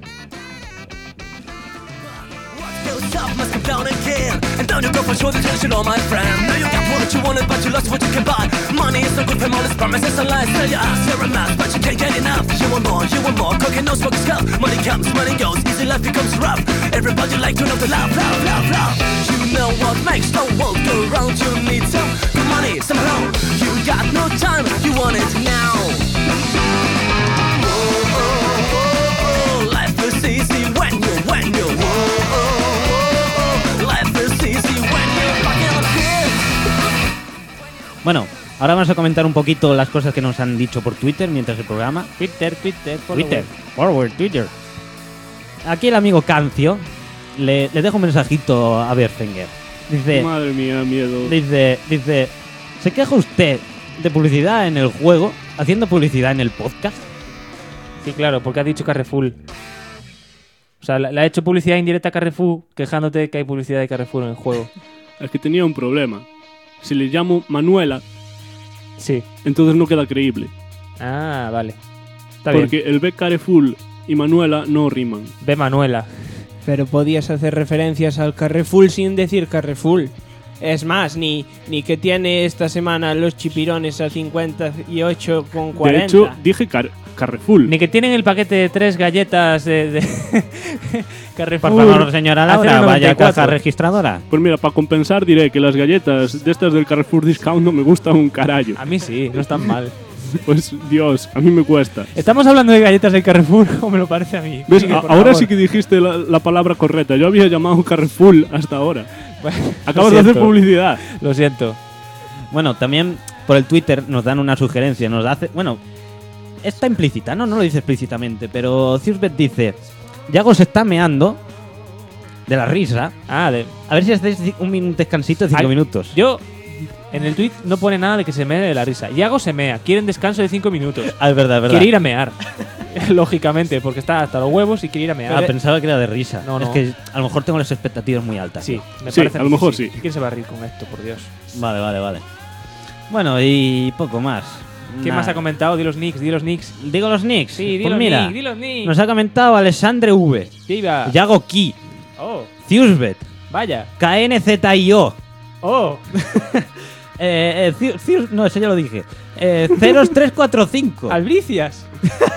Speaker 6: Yourself must come down again. And down you go for sure, the tension, all my friend. Now you got what you wanted, but you lost what you can buy. Money is no good from all this promises and lies. Tell your ass you're a mess, but you can't get enough. You want more, cooking no smoking stuff. Money comes, money goes, easy life becomes rough. Everybody like to know the love. You know what makes the world go round. You need some money somehow. You got no time, you want it now. Life is easy when you Life is easy when you're fucking up here.
Speaker 3: Bueno, ahora vamos a comentar un poquito las cosas que nos han dicho por Twitter mientras el programa.
Speaker 1: Twitter.
Speaker 3: Forward Twitter. Aquí el amigo Cancio le dejo un mensajito a Berfinger. Dice,
Speaker 5: Madre mía, miedo.
Speaker 3: dice, ¿se queja usted de publicidad en el juego haciendo publicidad en el podcast?
Speaker 1: Sí, claro, porque ha dicho Carrefour. O sea, le ha hecho publicidad indirecta a Carrefour quejándote que hay publicidad de Carrefour en el juego.
Speaker 5: Es que tenía un problema. Si le llamo Manuela,
Speaker 1: Sí.
Speaker 5: entonces no queda creíble.
Speaker 1: Ah, vale. Está
Speaker 5: Porque
Speaker 1: bien.
Speaker 5: el B Carrefour y Manuela no riman.
Speaker 1: Ve Manuela.
Speaker 2: pero podías hacer referencias al Carrefour sin decir Carrefour. Es más, ni que tiene esta semana los chipirones a 58,40.
Speaker 5: De hecho, dije Carrefour.
Speaker 1: Ni que tienen el paquete de 3 galletas de Carrefour.
Speaker 3: Por favor, señora
Speaker 1: a
Speaker 3: Laura, vaya a
Speaker 1: 0,94.
Speaker 3: caja registradora.
Speaker 5: Pues mira, para compensar diré que las galletas de estas del Carrefour Discount no me gustan un carallo.
Speaker 1: A mí sí, no están mal.
Speaker 5: Pues Dios, a mí me cuesta.
Speaker 1: ¿Estamos hablando de galletas del Carrefour o me lo parece a mí?
Speaker 5: ¿Ves?
Speaker 1: Sigue, por
Speaker 5: Ahora
Speaker 1: favor.
Speaker 5: sí que dijiste la palabra correcta. Yo había llamado Carrefour hasta ahora.
Speaker 1: Bueno,
Speaker 5: Acabas
Speaker 1: lo
Speaker 5: de hacer
Speaker 1: siento,
Speaker 5: publicidad.
Speaker 1: Lo siento.
Speaker 3: Bueno, también por el Twitter nos dan una sugerencia. Nos hace. Bueno, está implícita, ¿no? No lo dice explícitamente, pero Ciusbet dice: Yago se está meando de la risa.
Speaker 1: Ah,
Speaker 3: A ver si hacéis un descansito de 5
Speaker 1: Ay,
Speaker 3: minutos.
Speaker 1: yo en el tweet no pone nada de que se mee de la risa. Yago se mea. Quieren descanso de 5 minutos.
Speaker 3: Ah, es verdad, es verdad.
Speaker 1: Quiere ir a mear. Lógicamente, porque está hasta los huevos y quiere ir a mear.
Speaker 3: Ah, pensaba que era de risa.
Speaker 1: No,
Speaker 3: Es
Speaker 1: no.
Speaker 3: que a lo mejor tengo las expectativas muy altas.
Speaker 1: Sí,
Speaker 3: ¿no?
Speaker 1: me
Speaker 5: Sí,
Speaker 1: parece
Speaker 5: a lo mejor sí.
Speaker 1: ¿Quién se va a reír con esto, por Dios?
Speaker 3: Vale. Bueno, y poco más.
Speaker 1: ¿Quién
Speaker 3: Nada.
Speaker 1: más ha comentado? Di los nicks.
Speaker 3: Digo los nicks.
Speaker 1: Sí, di
Speaker 3: Pues
Speaker 1: los
Speaker 3: mira,
Speaker 1: nicks, di los nicks.
Speaker 3: nos ha comentado Alessandre V,
Speaker 1: Viva.
Speaker 3: Yago Ki,
Speaker 1: Oh,
Speaker 3: Ziusbet,
Speaker 1: vaya.
Speaker 3: KNZIO.
Speaker 1: Oh,
Speaker 3: No, eso ya lo dije. 0345.
Speaker 1: albricias.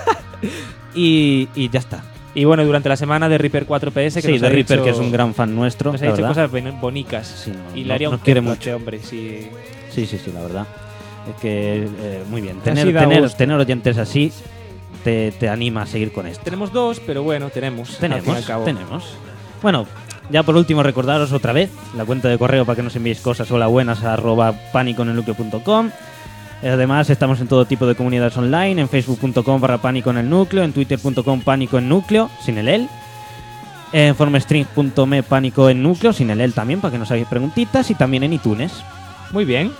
Speaker 3: Y ya está.
Speaker 1: Y bueno, durante la semana de Reaper 4PS, que
Speaker 3: Sí,
Speaker 1: nos
Speaker 3: de
Speaker 1: ha
Speaker 3: Reaper,
Speaker 1: dicho-
Speaker 3: que es un gran fan nuestro.
Speaker 1: Nos ha
Speaker 3: la
Speaker 1: dicho
Speaker 3: verdad.
Speaker 1: cosas bonicas.
Speaker 3: Sí,
Speaker 1: y
Speaker 3: no-
Speaker 1: le haría
Speaker 3: nos
Speaker 1: un
Speaker 3: quiere
Speaker 1: templo a
Speaker 3: mucho.
Speaker 1: este hombre, sí.
Speaker 3: Sí, la verdad. Es que muy bien.
Speaker 1: Así da gusto.
Speaker 3: Tener oyentes así te anima a seguir con esto.
Speaker 1: Tenemos dos, pero bueno, tenemos. Al fin y al cabo.
Speaker 3: Tenemos. Bueno, ya por último recordaros otra vez la cuenta de correo para que nos enviéis cosas holabuenas@paniconelnucleo.com. Además estamos en todo tipo de comunidades online, en facebook.com/pánico en el núcleo, en twitter.com pánico en núcleo, sin el él, en formstring.me pánico en núcleo, sin el él también, para que nos hagáis preguntitas, y también en iTunes.
Speaker 1: Muy bien.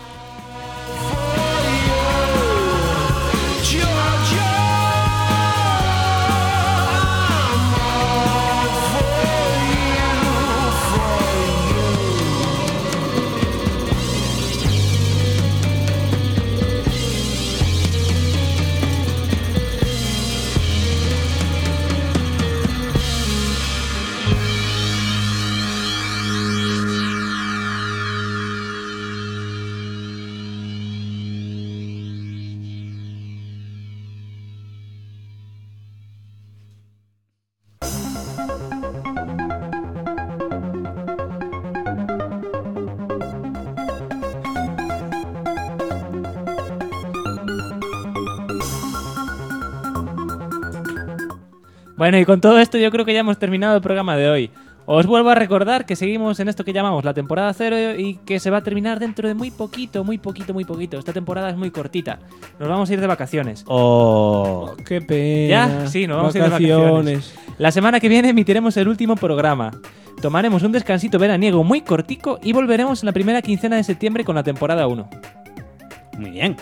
Speaker 1: Bueno, y con todo esto yo creo que ya hemos terminado el programa de hoy. Os vuelvo a recordar que seguimos en esto que llamamos la temporada 0 y que se va a terminar dentro de muy poquito. Esta temporada es muy cortita. Nos vamos a ir de vacaciones.
Speaker 3: Oh,
Speaker 2: Qué pena.
Speaker 1: Ya, sí, nos vamos a ir de vacaciones. La semana que viene emitiremos el último programa. Tomaremos un descansito veraniego muy cortico y volveremos en la primera quincena de septiembre con la temporada 1.
Speaker 3: muy bien.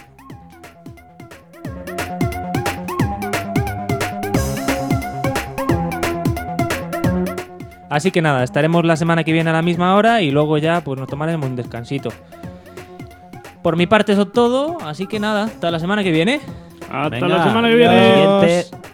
Speaker 1: Así que nada, estaremos la semana que viene a la misma hora y luego ya pues nos tomaremos un descansito. Por mi parte eso es todo, así que nada, hasta la semana que viene.
Speaker 5: Hasta
Speaker 3: Venga,
Speaker 5: la semana que
Speaker 3: hasta la
Speaker 5: viene.
Speaker 3: siguiente.